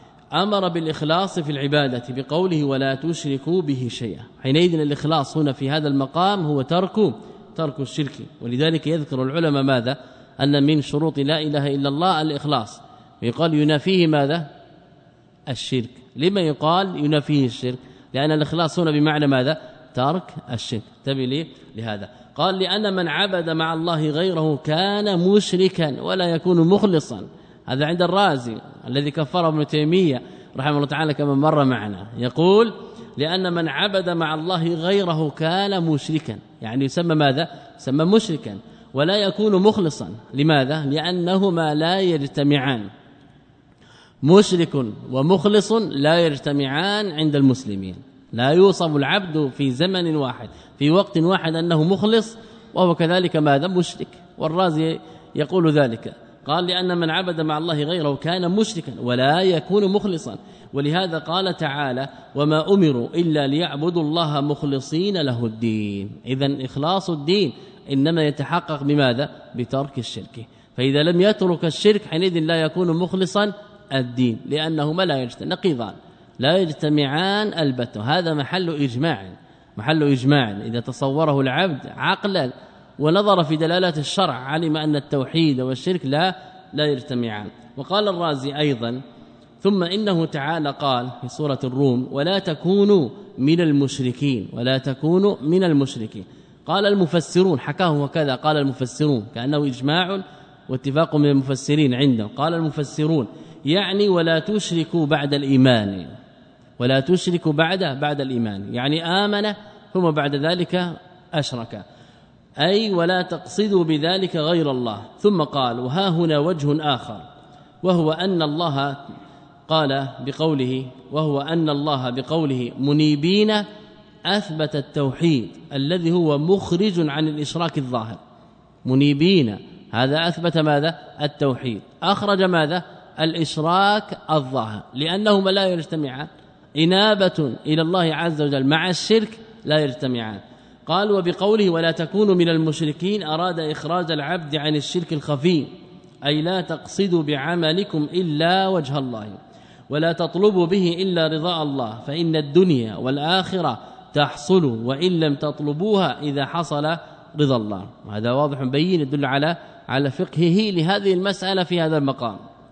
أمر بالإخلاص في العبادة بقوله ولا تشركوا به شيئا. حينئذ الإخلاص هنا في هذا المقام هو ترك ترك الشرك. ولذلك يذكر العلماء ماذا؟ أن من شروط لا إله إلا الله الإخلاص، يقال ينافيه ماذا؟ الشرك. لما يقال ينافيه الشرك؟ لأن الإخلاص هنا بمعنى ماذا؟ ترك الشرك. تبي لي لهذا قال لأن من عبد مع الله غيره كان مشركا ولا يكون مخلصا. هذا عند الرازي الذي كفره ابن تيمية رحمه الله تعالى كما مر معنا، يقول لأن من عبد مع الله غيره كان مشركا، يعني يسمى ماذا؟ يسمى مشركا ولا يكون مخلصا. لماذا؟ لأنهما لا يجتمعان، مشرك ومخلص لا يجتمعان عند المسلمين. لا يوصف العبد في زمن واحد في وقت واحد أنه مخلص وهو كذلك ماذا؟ مشرك. والرازي يقول ذلك، قال لأن من عبد مع الله غيره كان مشركا ولا يكون مخلصا. ولهذا قال تعالى وما أمروا إلا ليعبدوا الله مخلصين له الدين. إذن إخلاص الدين إنما يتحقق بماذا؟ بترك الشرك. فإذا لم يترك الشرك حينئذ لا يكون مخلصا الدين، لأنهما لا يجتمعان نقيضان لا يجتمعان البتة. هذا محل إجماع محل إجماع إذا تصوره العبد عقلا ونظر في دلالات الشرع علم أن التوحيد والشرك لا لا يجتمعان. وقال الرازي أيضا ثم إنه تعالى قال في سورة الروم ولا تكونوا من المشركين ولا تكونوا من المشركين. قال المفسرون حكاه وكذا قال المفسرون كأنه إجماع واتفاق من المفسرين عنده. قال المفسرون يعني ولا تشركوا بعد الإيمان ولا تشركوا بعد بعد الإيمان يعني آمن ثم بعد ذلك أشرك أي ولا تقصدوا بذلك غير الله. ثم قال وها هنا وجه آخر وهو أن الله قال بقوله وهو أن الله بقوله منيبين أثبت التوحيد الذي هو مخرج عن الإشراك الظاهر. منيبين هذا أثبت ماذا؟ التوحيد. أخرج ماذا؟ الإشراك الظاهر لأنهما لا يجتمعان. إنابة إلى الله عز وجل مع الشرك لا يجتمعان. قال وبقوله ولا تكونوا من المشركين أراد إخراج العبد عن الشرك الخفي أي لا تقصدوا بعملكم إلا وجه الله ولا تطلبوا به إلا رضاء الله فإن الدنيا والآخرة تحصل وإن لم تطلبوها إذا حصل رضا الله. وهذا واضح بين يدل على على فقهه لهذه المسألة في هذا المقام.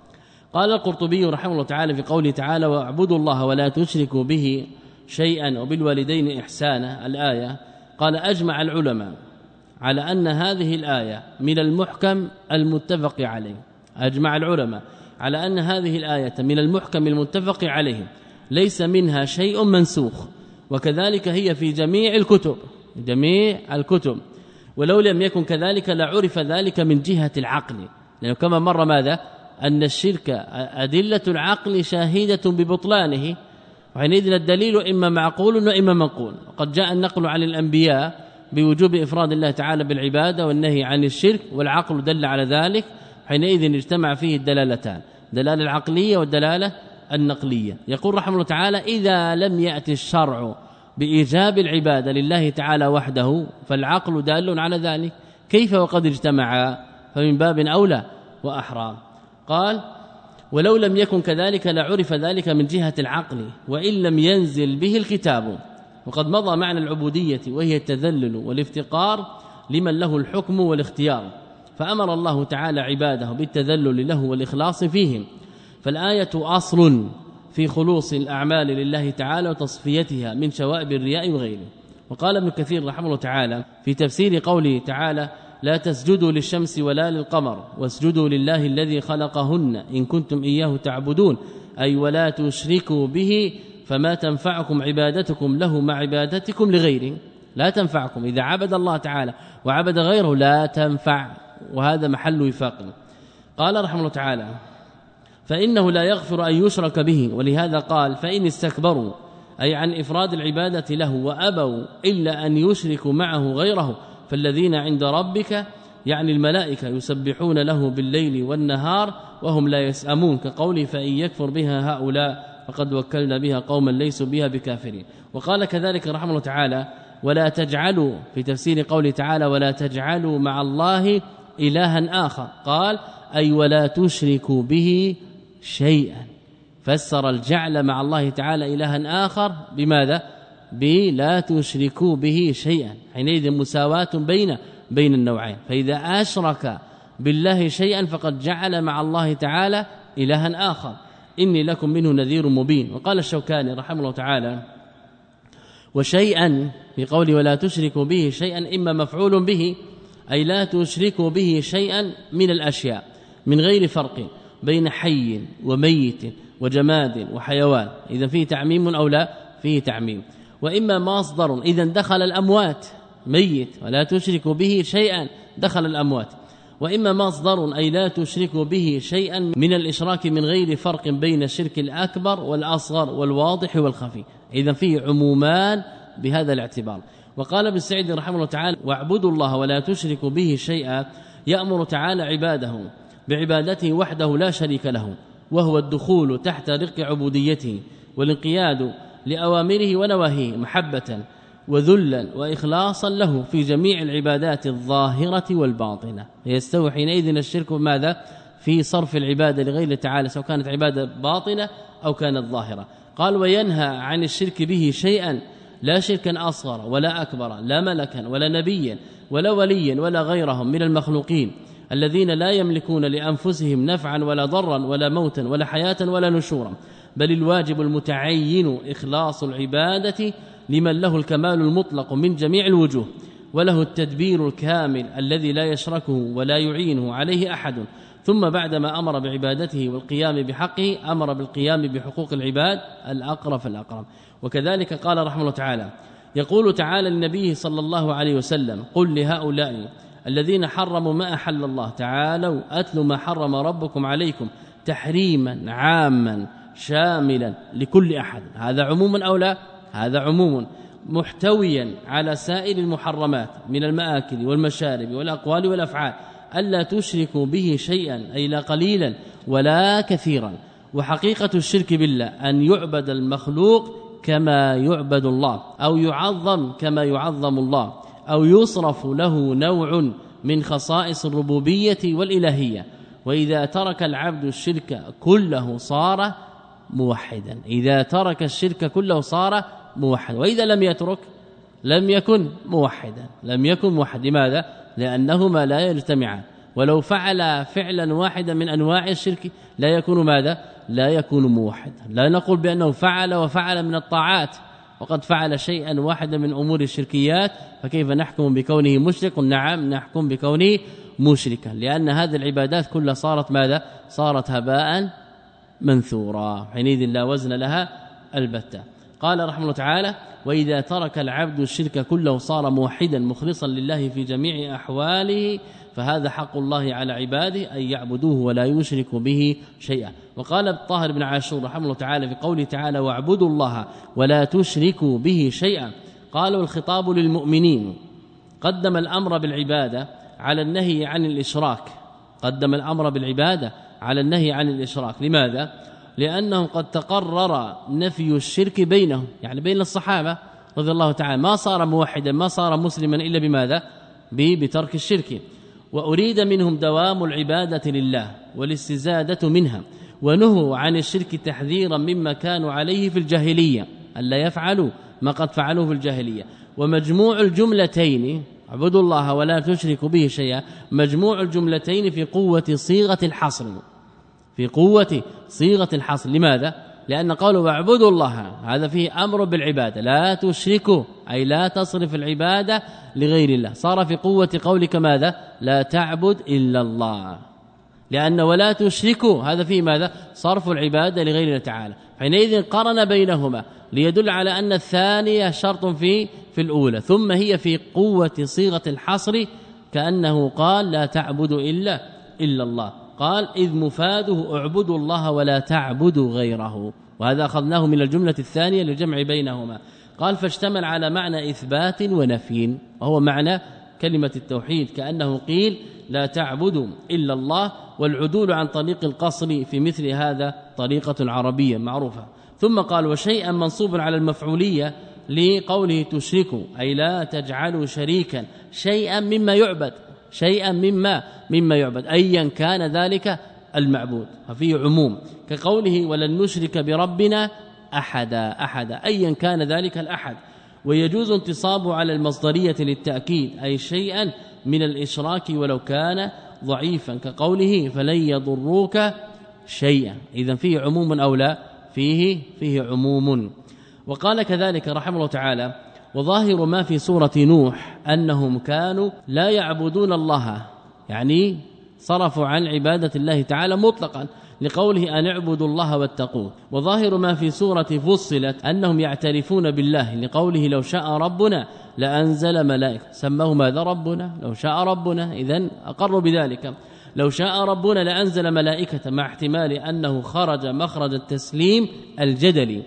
قال القرطبي رحمه الله تعالى في قوله تعالى واعبدوا الله ولا تشركوا به شيئا وبالوالدين إحسانا الآية. قال أجمع العلماء على أن هذه الآية من المحكم المتفق عليه. أجمع العلماء على أن هذه الآية من المحكم المتفق عليه ليس منها شيء منسوخ وكذلك هي في جميع الكتب جميع الكتب ولو لم يكن كذلك لعرف ذلك من جهة العقل لأنه كما مر ماذا أن الشرك أدلة العقل شاهدة ببطلانه وحينئذ الدليل إما معقول وإما منقول. وقد جاء النقل عن الأنبياء بوجوب إفراد الله تعالى بالعبادة والنهي عن الشرك والعقل دل على ذلك حينئذ اجتمع فيه الدلالتان الدلالة العقلية والدلالة النقلية. يقول رحمه الله تعالى إذا لم يأتي الشرع بإيجاب العبادة لله تعالى وحده فالعقل دال على ذلك كيف وقد اجتمعا فمن باب أولى وأحرى. قال ولو لم يكن كذلك لعرف ذلك من جهة العقل وإن لم ينزل به الكتاب. وقد مضى معنى العبودية وهي التذلل والافتقار لمن له الحكم والاختيار فأمر الله تعالى عباده بالتذلل له والإخلاص فيهم. فالآية أصل في خلوص الأعمال لله تعالى وتصفيتها من شوائب الرياء وغيره. وقال ابن كثير رحمه الله تعالى في تفسير قوله تعالى لا تسجدوا للشمس ولا للقمر واسجدوا لله الذي خلقهن إن كنتم إياه تعبدون أي ولا تشركوا به فما تنفعكم عبادتكم له مع عبادتكم لغيره. لا تنفعكم إذا عبد الله تعالى وعبد غيره لا تنفع وهذا محل وفاق. قال رحمه الله تعالى فإنه لا يغفر أن يشرك به ولهذا قال فإن استكبروا أي عن إفراد العبادة له وأبوا إلا أن يشركوا معه غيره فالذين عند ربك يعني الملائكة يسبحون له بالليل والنهار وهم لا يسأمون كقوله فإن يكفر بها هؤلاء فقد وكلنا بها قوما ليسوا بها بكافرين. وقال كذلك رحمه الله تعالى ولا تجعلوا في تفسير قوله تعالى ولا تجعلوا مع الله إلها آخر قال أي ولا تشركوا به شيئا فسر الجعل مع الله تعالى إلها آخر بماذا بلا تشركوا به شيئا حينئذ مساواة بين بين النوعين. فإذا أشرك بالله شيئا فقد جعل مع الله تعالى إلها آخر إني لكم منه نذير مبين. وقال الشوكاني رحمه الله تعالى وشيئا في قوله ولا تشركوا به شيئا إما مفعول به أي لا تشركوا به شيئا من الأشياء من غير فرق بين حي وميت وجماد وحيوان إذا فيه تعميم أو لا فيه تعميم. وإما مصدر إذا دخل الأموات ميت ولا تشركوا به شيئا دخل الأموات. وإما مصدر أي لا تشركوا به شيئا من الإشراك من غير فرق بين الشرك الأكبر والأصغر والواضح والخفي إذا فيه عمومان بهذا الاعتبار. وقال ابن سعيد رحمه الله تعالى واعبدوا الله ولا تشركوا به شيئا يأمر تعالى عباده بعبادته وحده لا شريك له وهو الدخول تحت رق عبوديته والانقياد لأوامره ونواهيه محبة وذلا وإخلاصا له في جميع العبادات الظاهرة والباطنة. يستوي حينئذ الشرك ماذا في صرف العبادة لغير تعالى سواء كانت عبادة باطنة أو كانت ظاهرة. قال وينهى عن الشرك به شيئا لا شركا أصغر ولا أكبر، لا ملكا ولا نبيا ولا وليا ولا غيرهم من المخلوقين الذين لا يملكون لأنفسهم نفعا ولا ضرا ولا موتا ولا حياة ولا نشورا، بل الواجب المتعين إخلاص العبادة لمن له الكمال المطلق من جميع الوجوه، وله التدبير الكامل الذي لا يشركه ولا يعينه عليه أحد. ثم بعدما أمر بعبادته والقيام بحقه أمر بالقيام بحقوق العباد الأقرب فالأقرب. وكذلك قال رحمه الله تعالى: يقول تعالى للنبي صلى الله عليه وسلم: قل لهؤلاء الذين حرموا ما أحل الله تعالوا أتلوا ما حرم ربكم عليكم تحريما عاما شاملا لكل أحد. هذا عموم أو لا؟ هذا عموم محتويا على سائر المحرمات من المآكل والمشارب والأقوال والأفعال، ألا تشركوا به شيئا، أي لا قليلا ولا كثيرا. وحقيقة الشرك بالله أن يعبد المخلوق كما يعبد الله، أو يعظم كما يعظم الله، أو يصرف له نوع من خصائص الربوبية والإلهية. وإذا ترك العبد الشرك كله صار موحدا، إذا ترك الشرك كله صار موحدا، وإذا لم يترك لم يكن موحدا، لم يكن موحد. لماذا؟ لأنهما لا يجتمعان، ولو فعل فعلا واحدا من أنواع الشرك لا يكون ماذا؟ لا يكون موحدا. لا نقول بأنه فعل وفعل من الطاعات وقد فعل شيئا واحدا من أمور الشركيات فكيف نحكم بكونه مشرك؟ نعم نحكم بكونه مشركا، لأن هذه العبادات كلها صارت ماذا؟ صارت هباء منثورا، حينئذ لا وزن لها البتة. قال رحمه الله تعالى: وإذا ترك العبد الشرك كله صار موحدا مخلصا لله في جميع أحواله، فهذا حق الله على عباده أن يعبدوه ولا يشركوا به شيئا. وقال الطاهر بن عاشور رحمه الله تعالى في قوله تعالى: واعبدوا الله ولا تشركوا به شيئا، قالوا الخطاب للمؤمنين، قدم الأمر بالعبادة على النهي عن الإشراك، قدم الأمر بالعبادة على النهي عن الإشراك. لماذا؟ لأنه قد تقرر نفي الشرك بينهم، يعني بين الصحابة رضي الله تعالى، ما صار موحدا ما صار مسلما إلا بماذا؟ بترك الشرك. وأريد منهم دوام العبادة لله والاستزادة منها، ونهوا عن الشرك تحذيرا مما كانوا عليه في الجاهلية، ألا يفعلوا ما قد فعلوه في الجاهلية. ومجموع الجملتين اعبدوا الله ولا تشركوا به شيئا، مجموع الجملتين في قوة صيغة الحصر، في قوة صيغة الحصر. لماذا؟ لأن قوله واعبدوا الله هذا فيه أمر بالعبادة، لا تشركوا أي لا تصرف العبادة لغير الله، صار في قوة قولك ماذا؟ لا تعبد إلا الله، لأن ولا تشركوا هذا فيه ماذا؟ صرف العبادة لغير الله تعالى. حينئذ قرن بينهما ليدل على أن الثانية شرط في في الأولى، ثم هي في قوة صيغة الحصر، كأنه قال لا تعبد إلا إلا الله، قال إذ مفاده اعبدوا الله ولا تعبدوا غيره، وهذا أخذناه من الجملة الثانية للجمع بينهما. قال فاشتمل على معنى إثبات ونفي، وهو معنى كلمة التوحيد، كأنه قيل لا تعبدوا إلا الله، والعدول عن طريق القصر في مثل هذا طريقة عربية معروفة. ثم قال وشيئا منصوب على المفعولية لقوله تشركوا أي لا تجعلوا شريكا شيئا مما يعبد، شيئا مما مما يعبد أيا كان ذلك المعبود، ففيه عموم كقوله ولن نشرك بربنا أحدا، أحدا أيا كان ذلك الأحد. ويجوز انتصابه على المصدرية للتأكيد أي شيئا من الإشراك ولو كان ضعيفا، كقوله فلن يضروك شيئا، إذا فيه عموم أو لا؟ فيه فيه عموم. وقال كذلك رحمه الله تعالى وظاهر ما في سورة نوح أنهم كانوا لا يعبدون الله، يعني صرفوا عن عبادة الله تعالى مطلقا لقوله أن اعبدوا الله واتقوه. وظاهر ما في سورة فصلت أنهم يعترفون بالله لقوله لو شاء ربنا لأنزل ملائكة، سماه ماذا؟ ربنا، لو شاء ربنا، إذن أقروا بذلك، لو شاء ربنا لأنزل ملائكة، مع احتمال أنه خرج مخرج التسليم الجدلي.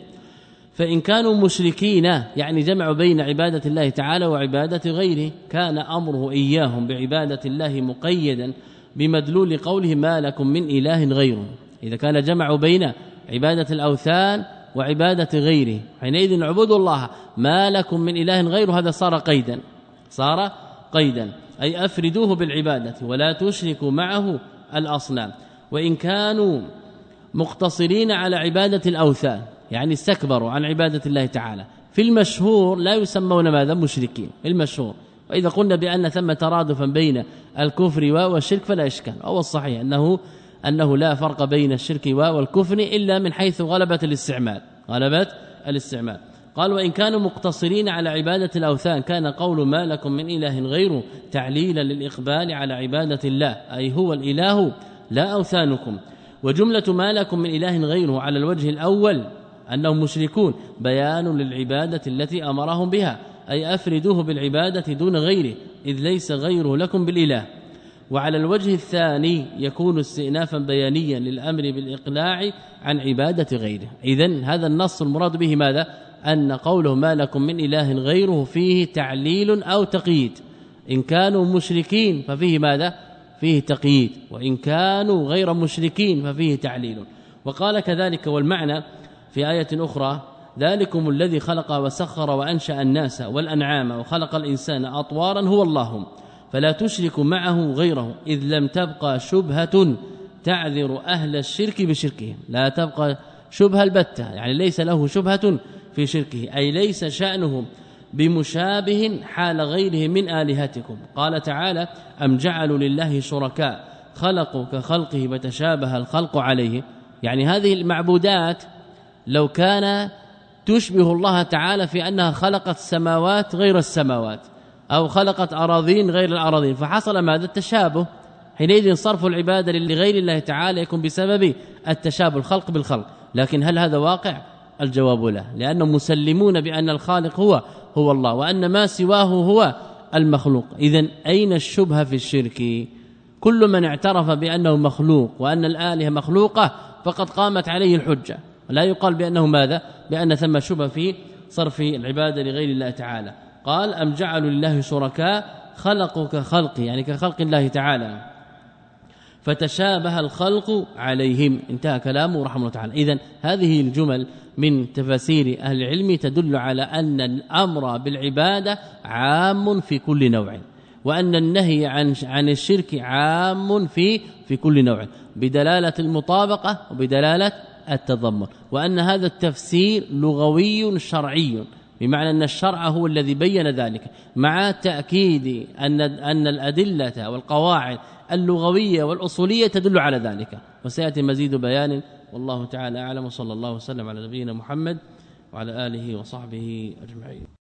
فإن كانوا مشركين يعني جمعوا بين عبادة الله تعالى وعبادة غيره، كان أمره إياهم بعبادة الله مقيدا بمدلول قوله ما لكم من إله غيره. إذا كان جمعوا بين عبادة الأوثان وعبادة غيره، حينئذ اعبدوا الله ما لكم من إله غيره، هذا صار قيدا، صار قيدا أي أفردوه بالعبادة ولا تشركوا معه الأصنام. وإن كانوا مقتصرين على عبادة الأوثان يعني استكبروا عن عبادة الله تعالى، في المشهور لا يسمون ماذا مشركين المشهور. وإذا قلنا بأن ثم ترادفا بين الكفر والشرك فلا إشكال. أو الصحيح أنه أنه لا فرق بين الشرك والكفر إلا من حيث غلبة الاستعمال غلبة الاستعمال. قال وإن كانوا مقتصرين على عبادة الأوثان كان قول ما لكم من إله غيره تعليلا للإقبال على عبادة الله أي هو الإله لا أوثانكم. وجملة ما لكم من إله غيره على الوجه الأول أنهم مشركون بيان للعبادة التي أمرهم بها أي أفردوه بالعبادة دون غيره إذ ليس غيره لكم بالإله. وعلى الوجه الثاني يكون استئنافا بيانيا للأمر بالإقلاع عن عبادة غيره. إذن هذا النص المراد به ماذا؟ أن قوله ما لكم من إله غيره فيه تعليل أو تقييد. إن كانوا مشركين ففيه ماذا؟ فيه تقييد. وإن كانوا غير مشركين ففيه تعليل. وقال كذلك والمعنى في آية أخرى ذلكم الذي خلق وسخر وأنشأ الناس والأنعام وخلق الإنسان أطوارا هو الله فلا تشرك معه غيره إذ لم تبقى شبهة تعذر أهل الشرك بشركهم. لا تبقى شبهة البتة يعني ليس له شبهة في شركه أي ليس شأنه بمشابه حال غيره من آلهتكم. قال تعالى أم جعلوا لله شركاء خلقوا كخلقه فتشابه الخلق عليه. يعني هذه المعبودات لو كان تشبه الله تعالى في أنها خلقت سماوات غير السماوات أو خلقت أراضين غير الأراضين فحصل ماذا التشابه. حينئذ صرف العبادة لغير الله تعالى يكون بسبب التشابه الخلق بالخلق. لكن هل هذا واقع؟ الجواب لا لأنهم مسلمون بأن الخالق هو هو الله وأن ما سواه هو المخلوق. إذن أين الشبهة في الشرك؟ كل من اعترف بأنه مخلوق وأن الآلهة مخلوقة فقد قامت عليه الحجة. لا يقال بأنه ماذا؟ بأن ثم شبهة في صرف العبادة لغير الله تعالى. قال أم جعلوا لله شركاء خلقوا كخلقه يعني كخلق الله تعالى فتشابه الخلق عليهم. انتهى كلامه رحمه الله تعالى. إذن هذه الجمل من تفاسير أهل العلم تدل على أن الأمر بالعبادة عام في كل نوع وأن النهي عن عن الشرك عام في في كل نوع بدلالة المطابقة وبدلالة التضمن. وأن هذا التفسير لغوي شرعي بمعنى أن الشرع هو الذي بين ذلك مع تأكيد أن أن الأدلة والقواعد اللغوية والأصولية تدل على ذلك. وسيأتي مزيد بيان والله تعالى أعلم. وصلى الله وسلم على نبينا محمد وعلى آله وصحبه أجمعين.